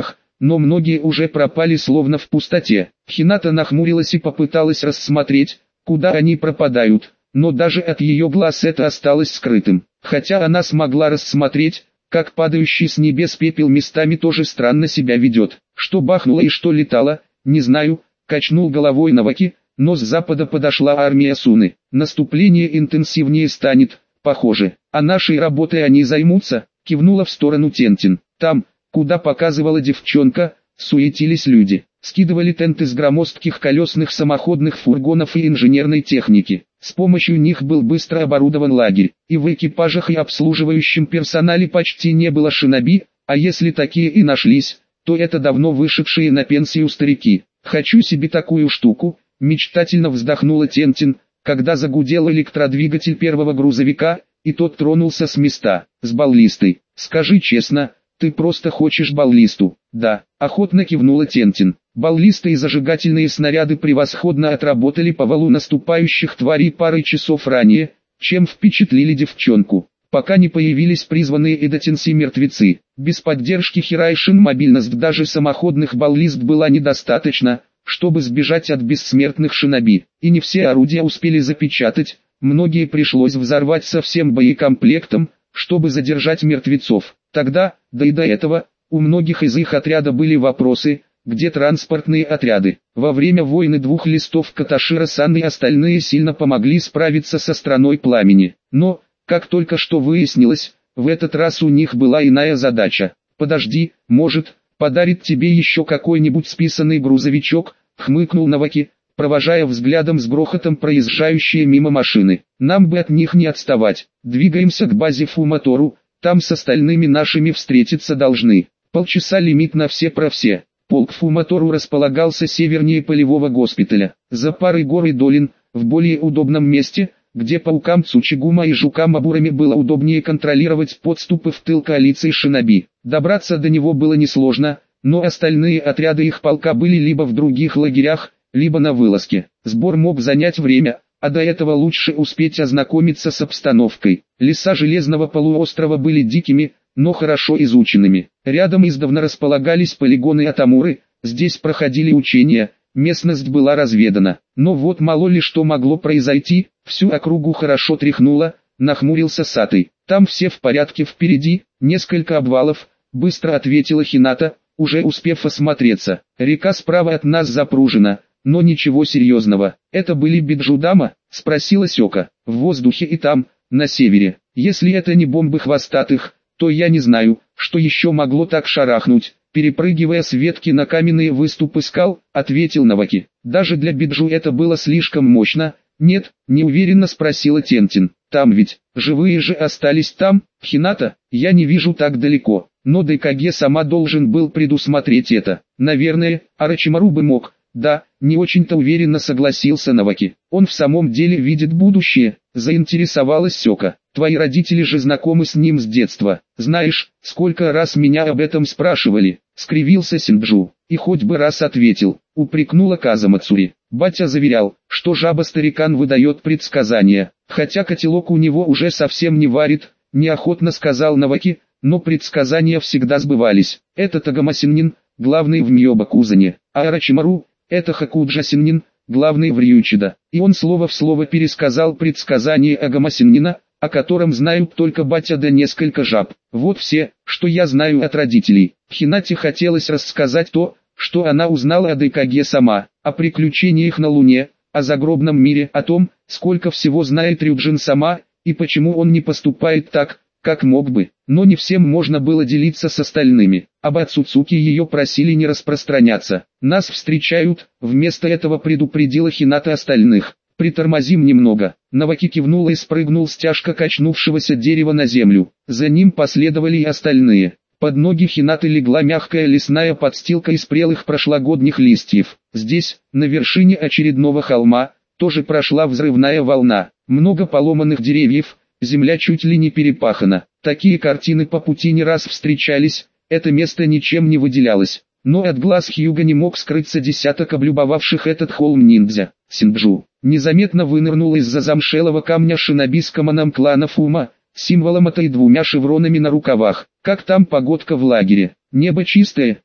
но многие уже пропали словно в пустоте. Хината нахмурилась и попыталась рассмотреть, куда они пропадают, но даже от ее глаз это осталось скрытым. Хотя она смогла рассмотреть, как падающий с небес пепел местами тоже странно себя ведет. Что бахнуло и что летало, не знаю, качнул головой Наваки, но с запада подошла армия Суны. Наступление интенсивнее станет, похоже, а нашей работой они займутся, кивнула в сторону Тентин. Там, куда показывала девчонка, суетились люди. Скидывали тенты с громоздких колесных самоходных фургонов и инженерной техники. С помощью них был быстро оборудован лагерь, и в экипажах и обслуживающем персонале почти не было шиноби, а если такие и нашлись, то это давно вышедшие на пенсию старики. «Хочу себе такую штуку», — мечтательно вздохнула Тентин, когда загудел электродвигатель первого грузовика, и тот тронулся с места. «С баллистой. Скажи честно, ты просто хочешь баллисту?» «Да», — охотно кивнула Тентин. Баллисты и зажигательные снаряды превосходно отработали по валу наступающих тварей парой часов ранее, чем впечатлили девчонку, пока не появились призванные эдотенси мертвецы. Без поддержки Хирайшин мобильность даже самоходных баллист была недостаточно, чтобы сбежать от бессмертных шиноби, и не все орудия успели запечатать, многие пришлось взорвать со всем боекомплектом, чтобы задержать мертвецов. Тогда, да и до этого, у многих из их отряда были вопросы, где транспортные отряды. Во время войны двух листов Каташира-сан и остальные сильно помогли справиться со страной пламени. Но, как только что выяснилось, в этот раз у них была иная задача. «Подожди, может, подарит тебе еще какой-нибудь списанный грузовичок», — хмыкнул Наваки, провожая взглядом с грохотом проезжающие мимо машины. «Нам бы от них не отставать. Двигаемся к базе Фуматору, там с остальными нашими встретиться должны. Полчаса лимит на все про все». Полк Фуматору располагался севернее полевого госпиталя, за парой гор и долин, в более удобном месте, где паукам Цучигума и жукам Абурами было удобнее контролировать подступы в тыл коалиции шиноби. Добраться до него было несложно, но остальные отряды их полка были либо в других лагерях, либо на вылазке. Сбор мог занять время, а до этого лучше успеть ознакомиться с обстановкой. Леса Железного полуострова были дикими, но хорошо изученными. Рядом издавна располагались полигоны Атамуры, здесь проходили учения, местность была разведана. Но вот мало ли что могло произойти, всю округу хорошо тряхнуло, нахмурился Сатой. Там все в порядке, впереди, несколько обвалов, быстро ответила Хината, уже успев осмотреться. Река справа от нас запружена, но ничего серьезного. Это были Биджудама, спросила Сёка. В воздухе и там, на севере. Если это не бомбы хвостатых, то я не знаю, что еще могло так шарахнуть. Перепрыгивая с ветки на каменные выступы скал, ответил Наваки. Даже для Биджу это было слишком мощно. Нет, неуверенно спросила Тентин. Там ведь, живые же остались там, Хината, я не вижу так далеко. Но Дайкаге сама должен был предусмотреть это. Наверное, Орочимару бы мог. Да, не очень-то уверенно согласился Наваки. Он в самом деле видит будущее, заинтересовалась Сёка. Твои родители же знакомы с ним с детства. Знаешь, сколько раз меня об этом спрашивали, скривился Синджу. И хоть бы раз ответил, упрекнула Казамацури. Батя заверял, что жаба-старикан выдает предсказания. Хотя котелок у него уже совсем не варит, неохотно сказал Наваки, но предсказания всегда сбывались. Это Тагамасиннин, главный в Мьёбакузане, а Орочимару, это Хакуджасиннин, главный в Рьючида. И он слово в слово пересказал предсказание Агамасиннина, о котором знают только батя да несколько жаб. Вот все, что я знаю от родителей. Хинате хотелось рассказать то, что она узнала о Дайкаге сама, о приключениях на Луне, о загробном мире, о том, сколько всего знает Рюджин сама, и почему он не поступает так, как мог бы. Но не всем можно было делиться с остальными. Об Ацуцуки ее просили не распространяться. Нас встречают, вместо этого предупредила Хината остальных. Притормозим немного. Наваки кивнул и спрыгнул с тяжко качнувшегося дерева на землю. За ним последовали и остальные. Под ноги Хинаты легла мягкая лесная подстилка из прелых прошлогодних листьев. Здесь, на вершине очередного холма, тоже прошла взрывная волна. Много поломанных деревьев, земля чуть ли не перепахана. Такие картины по пути не раз встречались, это место ничем не выделялось. Но от глаз Хьюга не мог скрыться десяток облюбовавших этот холм ниндзя. Синджу незаметно вынырнул из-за замшелого камня шиноби с каманом клана Фума, символом этой двумя шевронами на рукавах. Как там погодка в лагере? Небо чистое,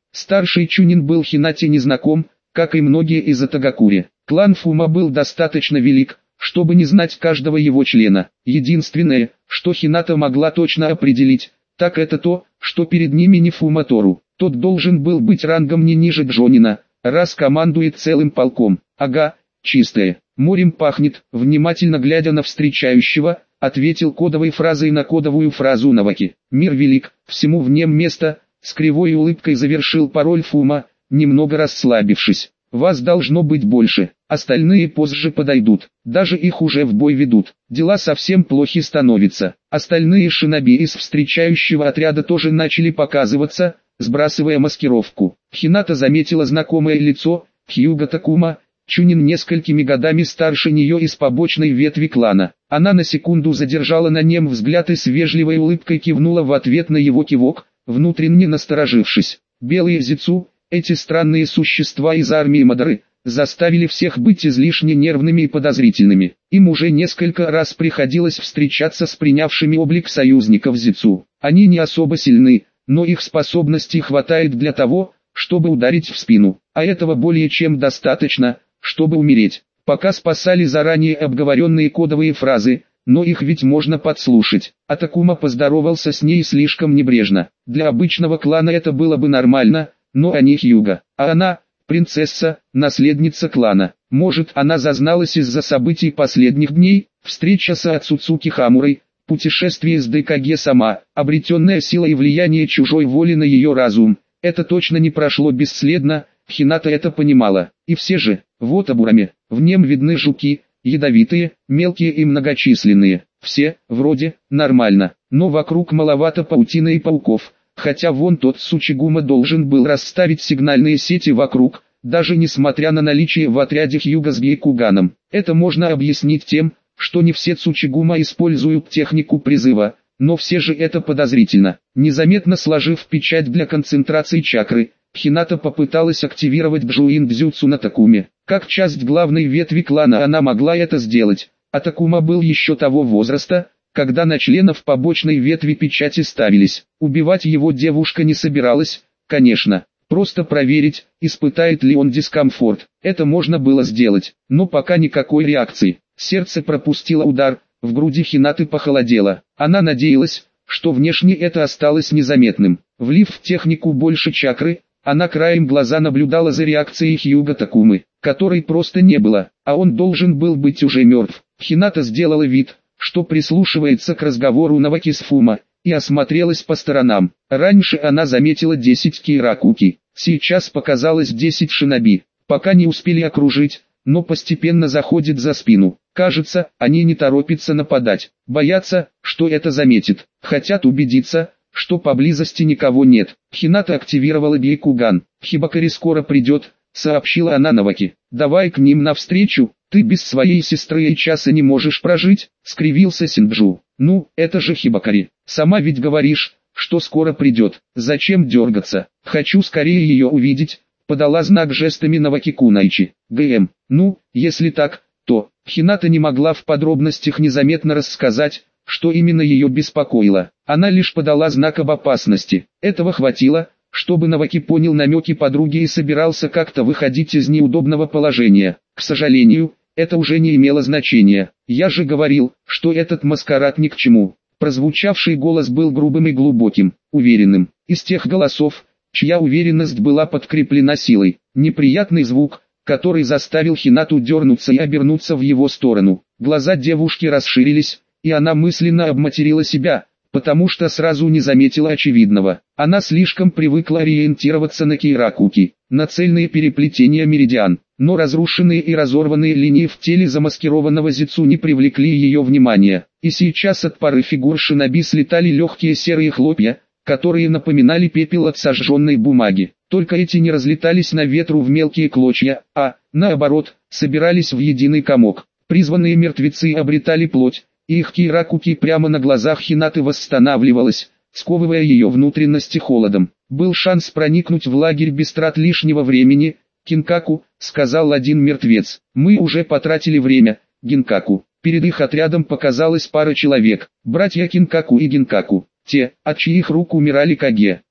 Старший Чунин был Хинате незнаком, как и многие из Атагакури. Клан Фума был достаточно велик, чтобы не знать каждого его члена. Единственное, что Хината могла точно определить, так это то, что перед ними не Фуматору. Тот должен был быть рангом не ниже Джонина, раз командует целым полком. Ага, чистое. Морем пахнет, внимательно глядя на встречающего, ответил кодовой фразой на кодовую фразу Наваки. Мир велик, всему в нем место, с кривой улыбкой завершил пароль Фума, немного расслабившись. Вас должно быть больше, остальные позже подойдут, даже их уже в бой ведут. Дела совсем плохи становятся. Остальные шиноби из встречающего отряда тоже начали показываться, сбрасывая маскировку. Хината заметила знакомое лицо, Хьюга Такума, Чунин несколькими годами старше нее из побочной ветви клана. Она на секунду задержала на нем взгляд и с вежливой улыбкой кивнула в ответ на его кивок, внутренне насторожившись. Белые зицу, эти странные существа из армии Мадары, заставили всех быть излишне нервными и подозрительными. Им уже несколько раз приходилось встречаться с принявшими облик союзников зицу. Они не особо сильны, но их способностей хватает для того, чтобы ударить в спину, а этого более чем достаточно, чтобы умереть. Пока спасали заранее обговоренные кодовые фразы, но их ведь можно подслушать. А Такума поздоровался с ней слишком небрежно. Для обычного клана это было бы нормально, но они Хьюга, а она, принцесса, наследница клана. Может, она зазналась из-за событий последних дней, встреча с Ацуцуки Хамурой, путешествие с Дэкаге сама, обретенная сила и влияние чужой воли на ее разум. Это точно не прошло бесследно, Хината это понимала. И все же, вот Абураме, в нем видны жуки, ядовитые, мелкие и многочисленные. Все, вроде, нормально, но вокруг маловато паутины и пауков. Хотя вон тот Сучигума должен был расставить сигнальные сети вокруг, даже несмотря на наличие в отряде Хьюга с Гейкуганом. Это можно объяснить тем, что не все Цучигума используют технику призыва, но все же это подозрительно. Незаметно сложив печать для концентрации чакры, Хината попыталась активировать Бжуин-дзюцу на Такуме. Как часть главной ветви клана она могла это сделать, а Такума был еще того возраста, когда на членов побочной ветви печати ставились. Убивать его девушка не собиралась, конечно. Просто проверить, испытает ли он дискомфорт. Это можно было сделать, но пока никакой реакции. Сердце пропустило удар, в груди Хинаты похолодело. Она надеялась, что внешне это осталось незаметным. Влив в технику больше чакры, она краем глаза наблюдала за реакцией Хьюга Такумы, которой просто не было, а он должен был быть уже мертв. Хината сделала вид, что прислушивается к разговору Наваки с Фума, и осмотрелась по сторонам. Раньше она заметила десять Кейракуки, сейчас показалось десять шиноби. Пока не успели окружить, но постепенно заходит за спину. Кажется, они не торопятся нападать, боятся, что это заметит. Хотят убедиться, что поблизости никого нет. Хината активировала Гейкуган. «Хибакари скоро придет», — сообщила она Наваки. «Давай к ним навстречу, ты без своей сестры и часа не можешь прожить», — скривился Синджу. «Ну, это же Хибакари, сама ведь говоришь, что скоро придет, зачем дергаться, хочу скорее ее увидеть», — подала знак жестами Наваки Кунайчи. «ГМ, ну, если так, то...» Хината не могла в подробностях незаметно рассказать, что именно ее беспокоило. Она лишь подала знак об опасности. Этого хватило, чтобы Наваки понял намеки подруги и собирался как-то выходить из неудобного положения. К сожалению, это уже не имело значения. «Я же говорил, что этот маскарад ни к чему». Прозвучавший голос был грубым и глубоким, уверенным. Из тех голосов, чья уверенность была подкреплена силой. Неприятный звук, который заставил Хинату дернуться и обернуться в его сторону. Глаза девушки расширились, и она мысленно обматерила себя, потому что сразу не заметила очевидного. Она слишком привыкла ориентироваться на Кейракуки, на цельные переплетения меридиан, но разрушенные и разорванные линии в теле замаскированного зицу не привлекли ее внимания. И сейчас от пары фигур шиноби слетали легкие серые хлопья, которые напоминали пепел от сожженной бумаги. Только эти не разлетались на ветру в мелкие клочья, а, наоборот, собирались в единый комок. Призванные мертвецы обретали плоть, и их Кейракуки прямо на глазах Хинаты восстанавливалась, сковывая ее внутренности холодом. «Был шанс проникнуть в лагерь без трат лишнего времени, Кинкаку», — сказал один мертвец. «Мы уже потратили время, Гинкаку». Перед их отрядом показалась пара человек, братья Кинкаку и Гинкаку, те, от чьих рук умирали Каге.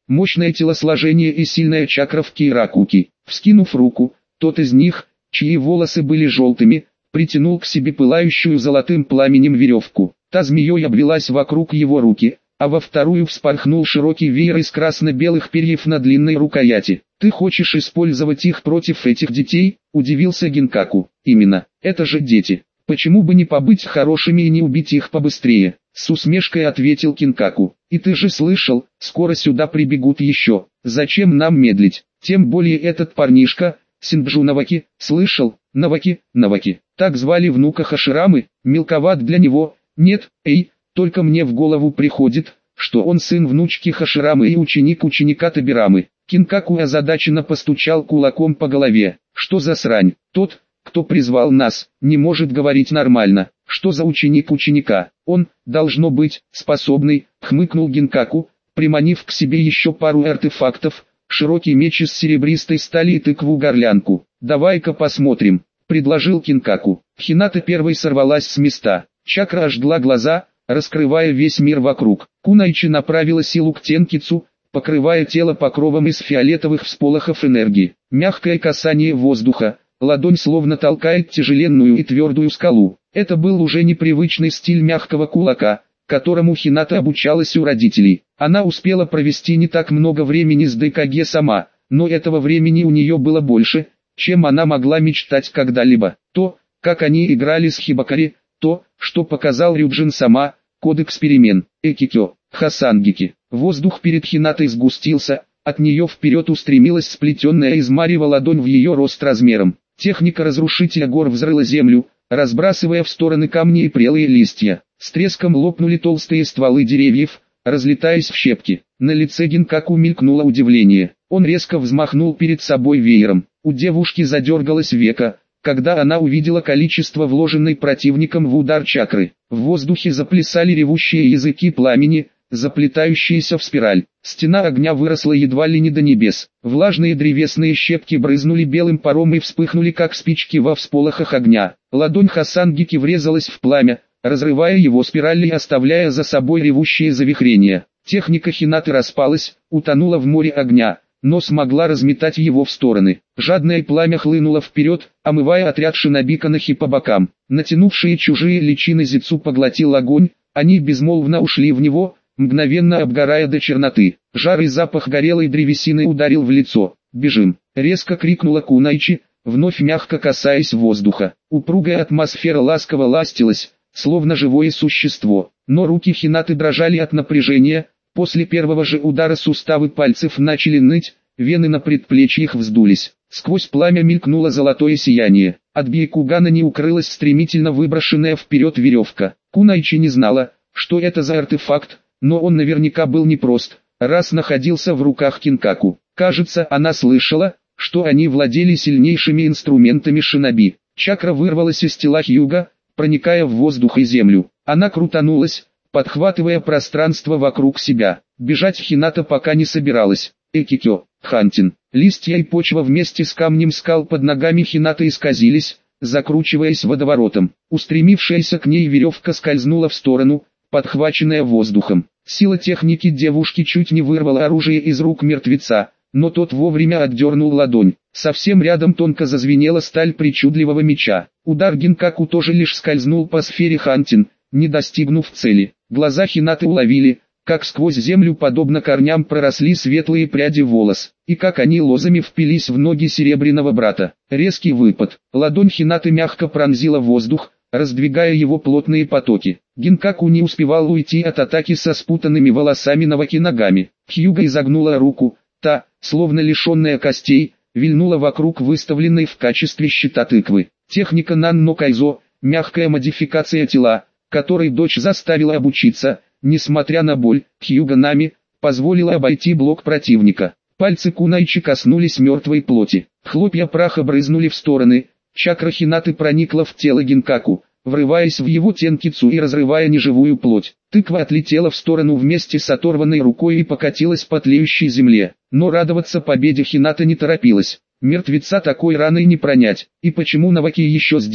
мощное телосложение и сильная чакра в Кейракуки. Вскинув руку, тот из них, чьи волосы были желтыми, притянул к себе пылающую золотым пламенем веревку. Та змеей обвелась вокруг его руки, а во вторую вспорхнул широкий веер из красно-белых перьев на длинной рукояти. «Ты хочешь использовать их против этих детей?» – удивился Гинкаку. «Именно, это же дети. Почему бы не побыть хорошими и не убить их побыстрее?» С усмешкой ответил Кинкаку. «И ты же слышал, скоро сюда прибегут еще. Зачем нам медлить? Тем более этот парнишка, Синджу Наваки, слышал? Наваки, Наваки. Так звали внука Хаширамы, мелковат для него. Нет, эй, только мне в голову приходит, что он сын внучки Хаширамы и ученик ученика Табирамы». Кинкаку озадаченно постучал кулаком по голове. «Что за срань? Тот, кто призвал нас, не может говорить нормально. Что за ученик ученика? Он, должно быть, способный», — хмыкнул Гинкаку, приманив к себе еще пару артефактов, широкий меч из серебристой стали и тыкву-горлянку. «Давай-ка посмотрим», — предложил Кинкаку. Хината первой сорвалась с места. Чакра ожгла глаза, раскрывая весь мир вокруг. Кунайчи направила силу к Тенкицу, покрывая тело покровом из фиолетовых всполохов энергии. Мягкое касание воздуха, ладонь словно толкает тяжеленную и твердую скалу. Это был уже непривычный стиль мягкого кулака, которому Хината обучалась у родителей. Она успела провести не так много времени с Дэкаге сама, но этого времени у нее было больше, чем она могла мечтать когда-либо. То, как они играли с Хибакари, то, что показал Рюджин сама, кодекс перемен, Экикё, Хасангики. Воздух перед Хинатой сгустился, от нее вперед устремилась сплетенная из марева ладонь в ее рост размером. Техника разрушителя гор взрыла землю, разбрасывая в стороны камни и прелые листья. С треском лопнули толстые стволы деревьев, разлетаясь в щепки. На лице Гинкаку мелькнуло удивление. Он резко взмахнул перед собой веером. У девушки задергалось веко, когда она увидела количество вложенной противником в удар чакры. В воздухе заплясали ревущие языки пламени, заплетающиеся в спираль. Стена огня выросла едва ли не до небес. Влажные древесные щепки брызнули белым паром и вспыхнули как спички во всполохах огня. Ладонь Хасангики врезалась в пламя, разрывая его спирали и оставляя за собой ревущие завихрения. Техника Хинаты распалась, утонула в море огня, но смогла разметать его в стороны. Жадное пламя хлынуло вперед, омывая отряд шинобиканахи по бокам. Натянувшие чужие личины Зицу поглотил огонь, они безмолвно ушли в него, мгновенно обгорая до черноты. Жар и запах горелой древесины ударил в лицо. «Бежим!» — резко крикнула Кунайчи, вновь мягко касаясь воздуха. Упругая атмосфера ласково ластилась, словно живое существо. Но руки Хинаты дрожали от напряжения, после первого же удара суставы пальцев начали ныть, вены на предплечьях вздулись. Сквозь пламя мелькнуло золотое сияние. От Бьякугана не укрылась стремительно выброшенная вперед веревка. Кунайчи не знала, что это за артефакт, но он наверняка был непрост, раз находился в руках Кинкаку. Кажется, она слышала, что они владели сильнейшими инструментами шиноби. Чакра вырвалась из тела Хьюга, проникая в воздух и землю. Она крутанулась, подхватывая пространство вокруг себя. Бежать Хината пока не собиралась. Экикё, Хантин. Листья и почва вместе с камнем скал под ногами Хинаты исказились, закручиваясь водоворотом. Устремившаяся к ней веревка скользнула в сторону, подхваченная воздухом. Сила техники девушки чуть не вырвала оружие из рук мертвеца, но тот вовремя отдернул ладонь. Совсем рядом тонко зазвенела сталь причудливого меча. Удар Гинкаку тоже лишь скользнул по сфере Хантин, не достигнув цели. Глаза Хинаты уловили, как сквозь землю подобно корням проросли светлые пряди волос, и как они лозами впились в ноги серебряного брата. Резкий выпад. Ладонь Хинаты мягко пронзила воздух, раздвигая его плотные потоки. Гинкаку не успевал уйти от атаки со спутанными волосами Наваки ногами. Хьюга изогнула руку, та, словно лишенная костей, вильнула вокруг выставленной в качестве щита тыквы. Техника Нанно Кайзо, мягкая модификация тела, которой дочь заставила обучиться, несмотря на боль, Хьюга Нами, позволила обойти блок противника. Пальцы Кунайчи коснулись мертвой плоти. Хлопья праха брызнули в стороны, чакра Хинаты проникла в тело Гинкаку, врываясь в его тенкицу и разрывая неживую плоть. Тыква отлетела в сторону вместе с оторванной рукой и покатилась по тлеющей земле. Но радоваться победе Хината не торопилась. Мертвеца такой раной не пронять. И почему Наваки еще здесь?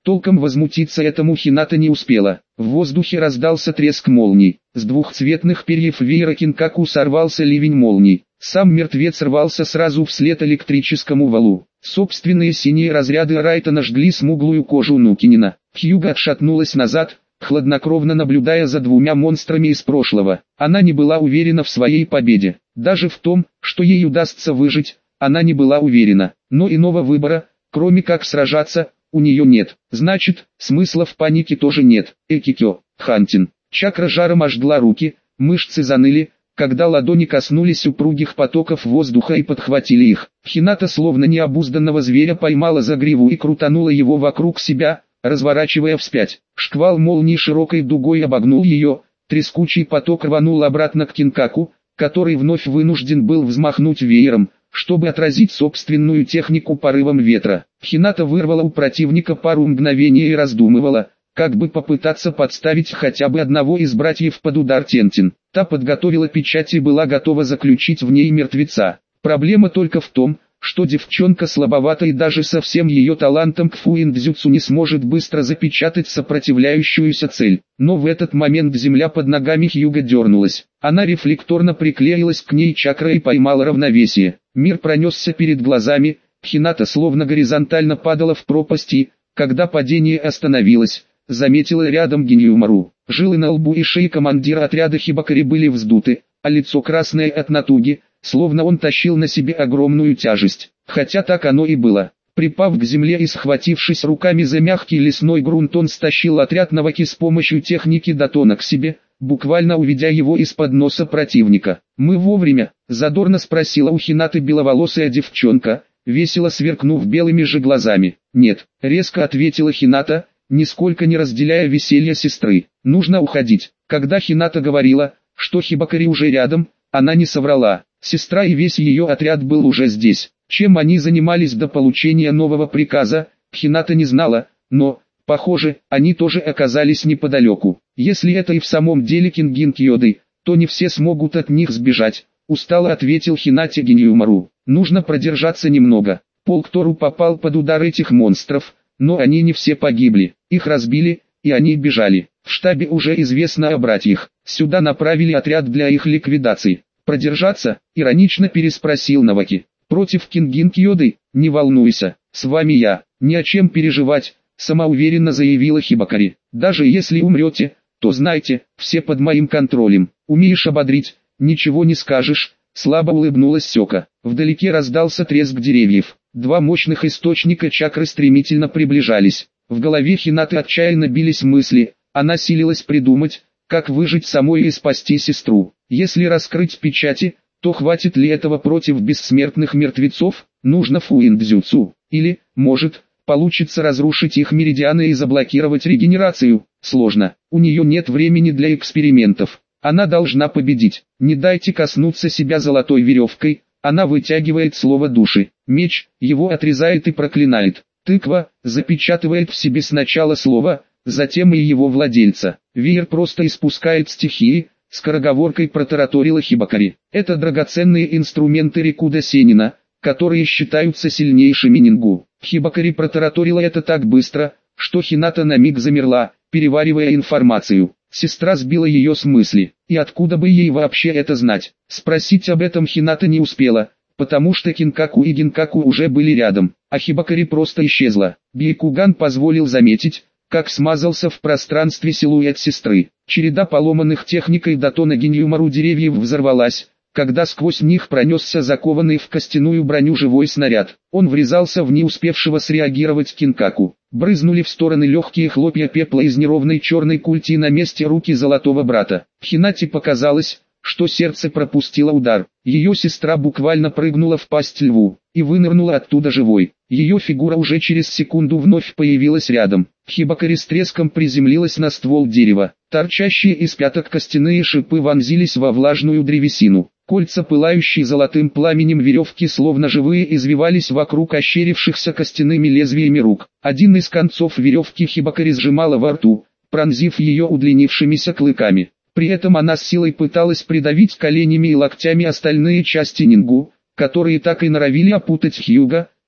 Толком возмутиться этому Хината не успела. В воздухе раздался треск молний. С двухцветных перьев веера Кинкаку сорвался ливень молний. Сам мертвец рвался сразу вслед электрическому валу. Собственные синие разряды Райтона жгли смуглую кожу Нукинина. Хьюга отшатнулась назад, хладнокровно наблюдая за двумя монстрами из прошлого. Она не была уверена в своей победе. Даже в том, что ей удастся выжить, она не была уверена. Но иного выбора, кроме как сражаться, у нее нет. Значит, смысла в панике тоже нет. Экикё, Хантин. Чакра жаром ожгла руки, мышцы заныли, когда ладони коснулись упругих потоков воздуха и подхватили их. Хината словно необузданного зверя поймала за гриву и крутанула его вокруг себя, разворачивая вспять. Шквал молнии широкой дугой обогнул ее, трескучий поток рванул обратно к Кинкаку, который вновь вынужден был взмахнуть веером, чтобы отразить собственную технику порывом ветра. Хината вырвала у противника пару мгновений и раздумывала, как бы попытаться подставить хотя бы одного из братьев под удар Тентин. Та подготовила печать и была готова заключить в ней мертвеца. Проблема только в том, что девчонка слабовата и даже со всем ее талантом к фуиндзюцу не сможет быстро запечатать сопротивляющуюся цель. Но в этот момент земля под ногами Хьюга дернулась. Она рефлекторно приклеилась к ней чакрой и поймала равновесие. Мир пронесся перед глазами, Хината словно горизонтально падала в пропасть и, когда падение остановилось, заметила рядом Гиньюмару. Жилы на лбу и шее командира отряда Хибакари были вздуты, а лицо красное от натуги, словно он тащил на себе огромную тяжесть. Хотя так оно и было. Припав к земле и схватившись руками за мягкий лесной грунт, он стащил отряд Наваки с помощью техники Датона к себе, буквально уведя его из-под носа противника. «Мы вовремя?» – задорно спросила у Хинаты беловолосая девчонка, весело сверкнув белыми же глазами. «Нет», – резко ответила Хината, нисколько не разделяя веселья сестры. «Нужно уходить». Когда Хината говорила, что Хибакари уже рядом, она не соврала. Сестра и весь ее отряд был уже здесь. Чем они занимались до получения нового приказа, Хината не знала, но, похоже, они тоже оказались неподалеку. Если это и в самом деле Кингин Кьёды, то не все смогут от них сбежать, устало ответил Хинате Гиньюмару. Нужно продержаться немного. Полк Тору попал под удар этих монстров, но они не все погибли. Их разбили, и они бежали. В штабе уже известно о братьях. Сюда направили отряд для их ликвидации. «Продержаться?» – иронично переспросил Наваки. «Против Кингин Кьёды? Не волнуйся, с вами я, не о чем переживать», – самоуверенно заявила Хибакари. «Даже если умрете, то знайте, все под моим контролем. Умеешь ободрить, ничего не скажешь», – слабо улыбнулась Сёка. Вдалеке раздался треск деревьев. Два мощных источника чакры стремительно приближались. В голове Хинаты отчаянно бились мысли, она силилась придумать, как выжить самой и спасти сестру. Если раскрыть печати, то хватит ли этого против бессмертных мертвецов? Нужно фуиндзюцу. Или, может, получится разрушить их меридианы и заблокировать регенерацию? Сложно. У нее нет времени для экспериментов. Она должна победить. Не дайте коснуться себя золотой веревкой. Она вытягивает слово души. Меч, его отрезает и проклинает. Тыква, запечатывает в себе сначала слово, затем и его владельца. Веер просто испускает стихии, скороговоркой протараторила Хибакари. Это драгоценные инструменты Рикуда Сенина, которые считаются сильнейшими нингу. Хибакари протараторила это так быстро, что Хината на миг замерла, переваривая информацию. Сестра сбила ее с мысли. И откуда бы ей вообще это знать? Спросить об этом Хината не успела, потому что Кинкаку и Гинкаку уже были рядом, а Хибакари просто исчезла. Бейкуган позволил заметить, как смазался в пространстве силуэт сестры. Череда поломанных техникой Датона Гиньюмару деревьев взорвалась, когда сквозь них пронесся закованный в костяную броню живой снаряд. Он врезался в не успевшего среагировать Кинкаку. Брызнули в стороны легкие хлопья пепла из неровной черной культи на месте руки золотого брата. Хинате показалось, что сердце пропустило удар. Ее сестра буквально прыгнула в пасть льву и вынырнула оттуда живой. Ее фигура уже через секунду вновь появилась рядом. Хибакари с треском приземлилась на ствол дерева. Торчащие из пяток костяные шипы вонзились во влажную древесину. Кольца, пылающие золотым пламенем веревки, словно живые, извивались вокруг ощерившихся костяными лезвиями рук. Один из концов веревки Хибакари сжимала во рту, пронзив ее удлинившимися клыками. При этом она с силой пыталась придавить коленями и локтями остальные части нингу, которые так и норовили опутать Хьюга,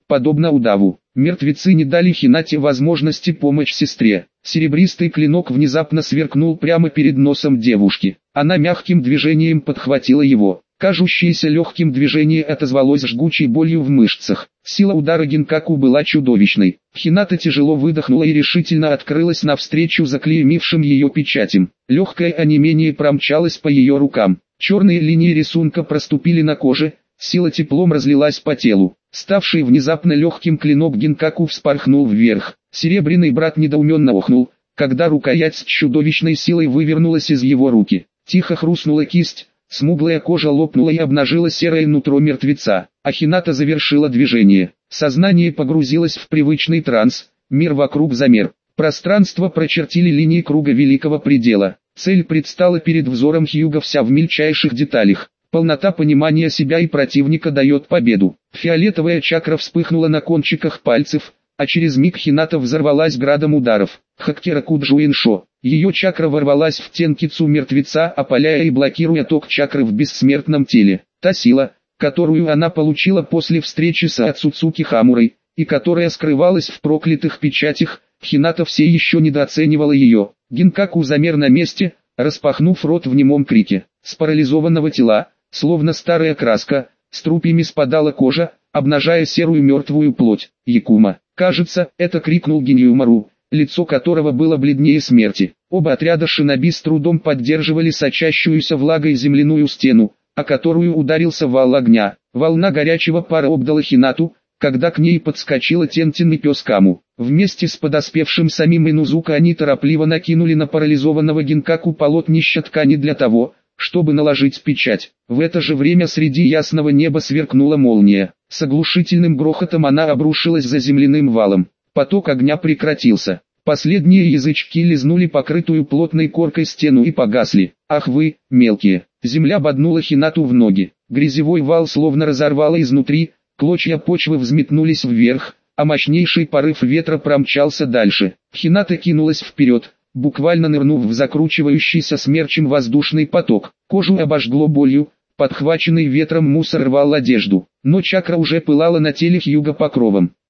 подобно удаву. Мертвецы не дали Хинате возможности помочь сестре. Серебристый клинок внезапно сверкнул прямо перед носом девушки. Она мягким движением подхватила его. Кажущееся легким движение отозвалось жгучей болью в мышцах. Сила удара гинкаку была чудовищной. Хината тяжело выдохнула и решительно открылась навстречу заклеймившим ее печатям. Легкое онемение промчалось по ее рукам. Черные линии рисунка проступили на коже, сила теплом разлилась по телу. Ставший внезапно легким клинок гинкаку вспорхнул вверх. Серебряный брат недоуменно охнул, когда рукоять с чудовищной силой вывернулась из его руки. Тихо хрустнула кисть. Смуглая кожа лопнула и обнажила серое нутро мертвеца, а Хината завершила движение. Сознание погрузилось в привычный транс, мир вокруг замер. Пространство прочертили линии круга великого предела. Цель предстала перед взором Хьюга вся в мельчайших деталях. Полнота понимания себя и противника дает победу. Фиолетовая чакра вспыхнула на кончиках пальцев, а через миг Хината взорвалась градом ударов. Хаккераку Джуиншо. Ее чакра ворвалась в тенкицу мертвеца, опаляя и блокируя ток чакры в бессмертном теле. Та сила, которую она получила после встречи с Ацуцуки Хамурой, и которая скрывалась в проклятых печатях, Хината все еще недооценивала ее. Гинкаку замер на месте, распахнув рот в немом крике. С парализованного тела, словно старая краска, с трупьями спадала кожа, обнажая серую мертвую плоть. Якума. Кажется, это крикнул Гиньюмару, лицо которого было бледнее смерти. Оба отряда шиноби с трудом поддерживали сочащуюся влагой земляную стену, о которую ударился вал огня. Волна горячего пара обдала Хинату, когда к ней подскочила Тентин и пес Каму. Вместе с подоспевшим самим Инузука они торопливо накинули на парализованного гинкаку полотнище ткани для того, чтобы наложить печать. В это же время среди ясного неба сверкнула молния. С оглушительным грохотом она обрушилась за земляным валом. Поток огня прекратился. Последние язычки лизнули покрытую плотной коркой стену и погасли. Ах вы, мелкие! Земля боднула Хинату в ноги. Грязевой вал словно разорвало изнутри, клочья почвы взметнулись вверх, а мощнейший порыв ветра промчался дальше. Хината кинулась вперед, буквально нырнув в закручивающийся смерчем воздушный поток. Кожу обожгло болью, подхваченный ветром мусор рвал одежду, но чакра уже пылала на теле Хьюга покровом.